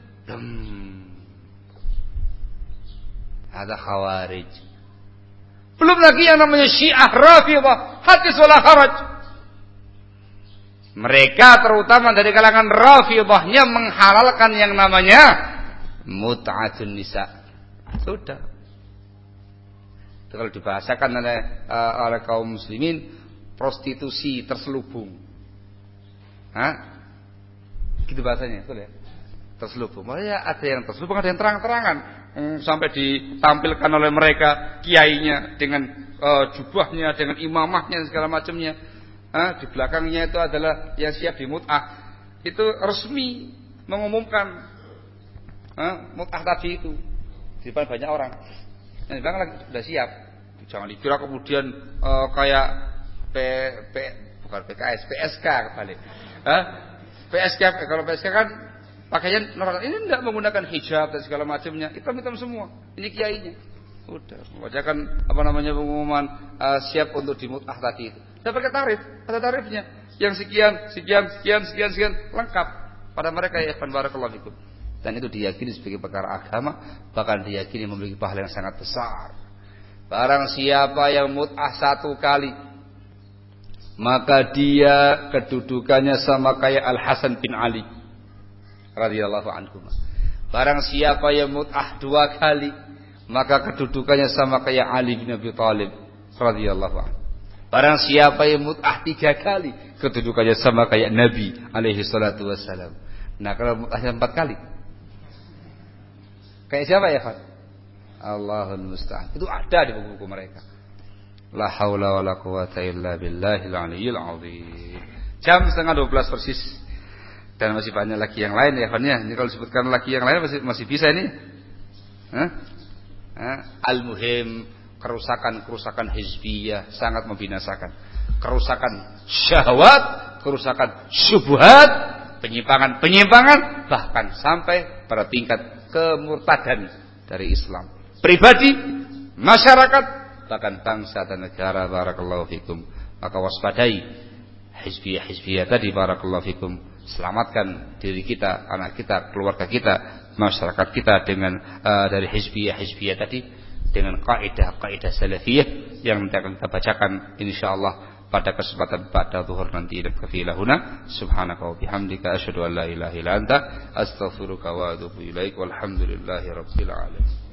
ada khawarij. Belum lagi yang namanya Syiah Rafidhah, hadis wala haraj. Mereka terutama dari kalangan Rafidhahnya menghalalkan yang namanya mut'atun nisa. Sudah. Itu kalau dibahasakan oleh kaum muslimin, prostitusi terselubung. Gitu bahasanya, betul ya? Terselubung. Makanya ada yang terselubung, ada yang terang-terangan. Sampai ditampilkan oleh mereka kiainya dengan jubahnya, dengan imamahnya dan segala macamnya. Di belakangnya itu adalah yang siap dimut'ah. Itu resmi mengumumkan mut'ah tadi itu di depan banyak orang. Yang di belakang lagi sudah siap. Jangan dikira kemudian kayak bukan PKS, PSK kembali. PSK, kalau PSK kan pakaian normal, ini tidak menggunakan hijab dan segala macamnya, hitam-hitam semua. Ini kiainya. Udah membacakan pengumuman siap untuk dimut'ah tadi itu. Dan pakai tarif, ada tarifnya. Yang sekian lengkap pada mereka ya ikhwan barakallahu fikum. Dan itu diyakini sebagai perkara agama, bahkan diyakini memiliki pahala yang sangat besar. Barang siapa yang mut'ah satu kali, maka dia kedudukannya sama kayak Al Hasan bin Ali radhiyallahu anhu. Barang siapa yang mut'ah dua kali, maka kedudukannya sama kayak Ali bin Abi Thalib radhiyallahu anhu. Barang siapa yang mut'ah tiga kali, kedudukannya sama kayak Nabi alaihi salatu wassalam. Nah kalau mut'ahnya 4 kali, kayak siapa ya Pak? Allahul musta'an. Itu ada di buku-buku mereka. La haula wala quwata illa billahil aliyyil azim. Jam 11:30 persis. Dan masih banyak lagi yang lain ya Pak ya. Ini kalau disebutkan lagi yang lain masih bisa ini. Al-muhim, kerusakan hizbiyah sangat membinasakan. Kerusakan syahwat, kerusakan syubhat, penyimpangan, bahkan sampai pada tingkat kemurtadan dari Islam. Pribadi, masyarakat, bahkan bangsa dan negara. Barakallahu fikum. Maka waspadai hizbiyah tadi. Barakallahu fikum. Selamatkan diri kita, anak kita, keluarga kita, masyarakat kita dengan dari hizbiyah tadi, dengan kaidah salafiyah yang nanti akan kita bacakan insyaallah pada kesempatan pada zuhur nanti. Nakfilahuna subhanaka wa bihamdika asyhadu an la ilaha illa anta astaghfiruka wa atubu ilaik walhamdulillahi rabbil alamin.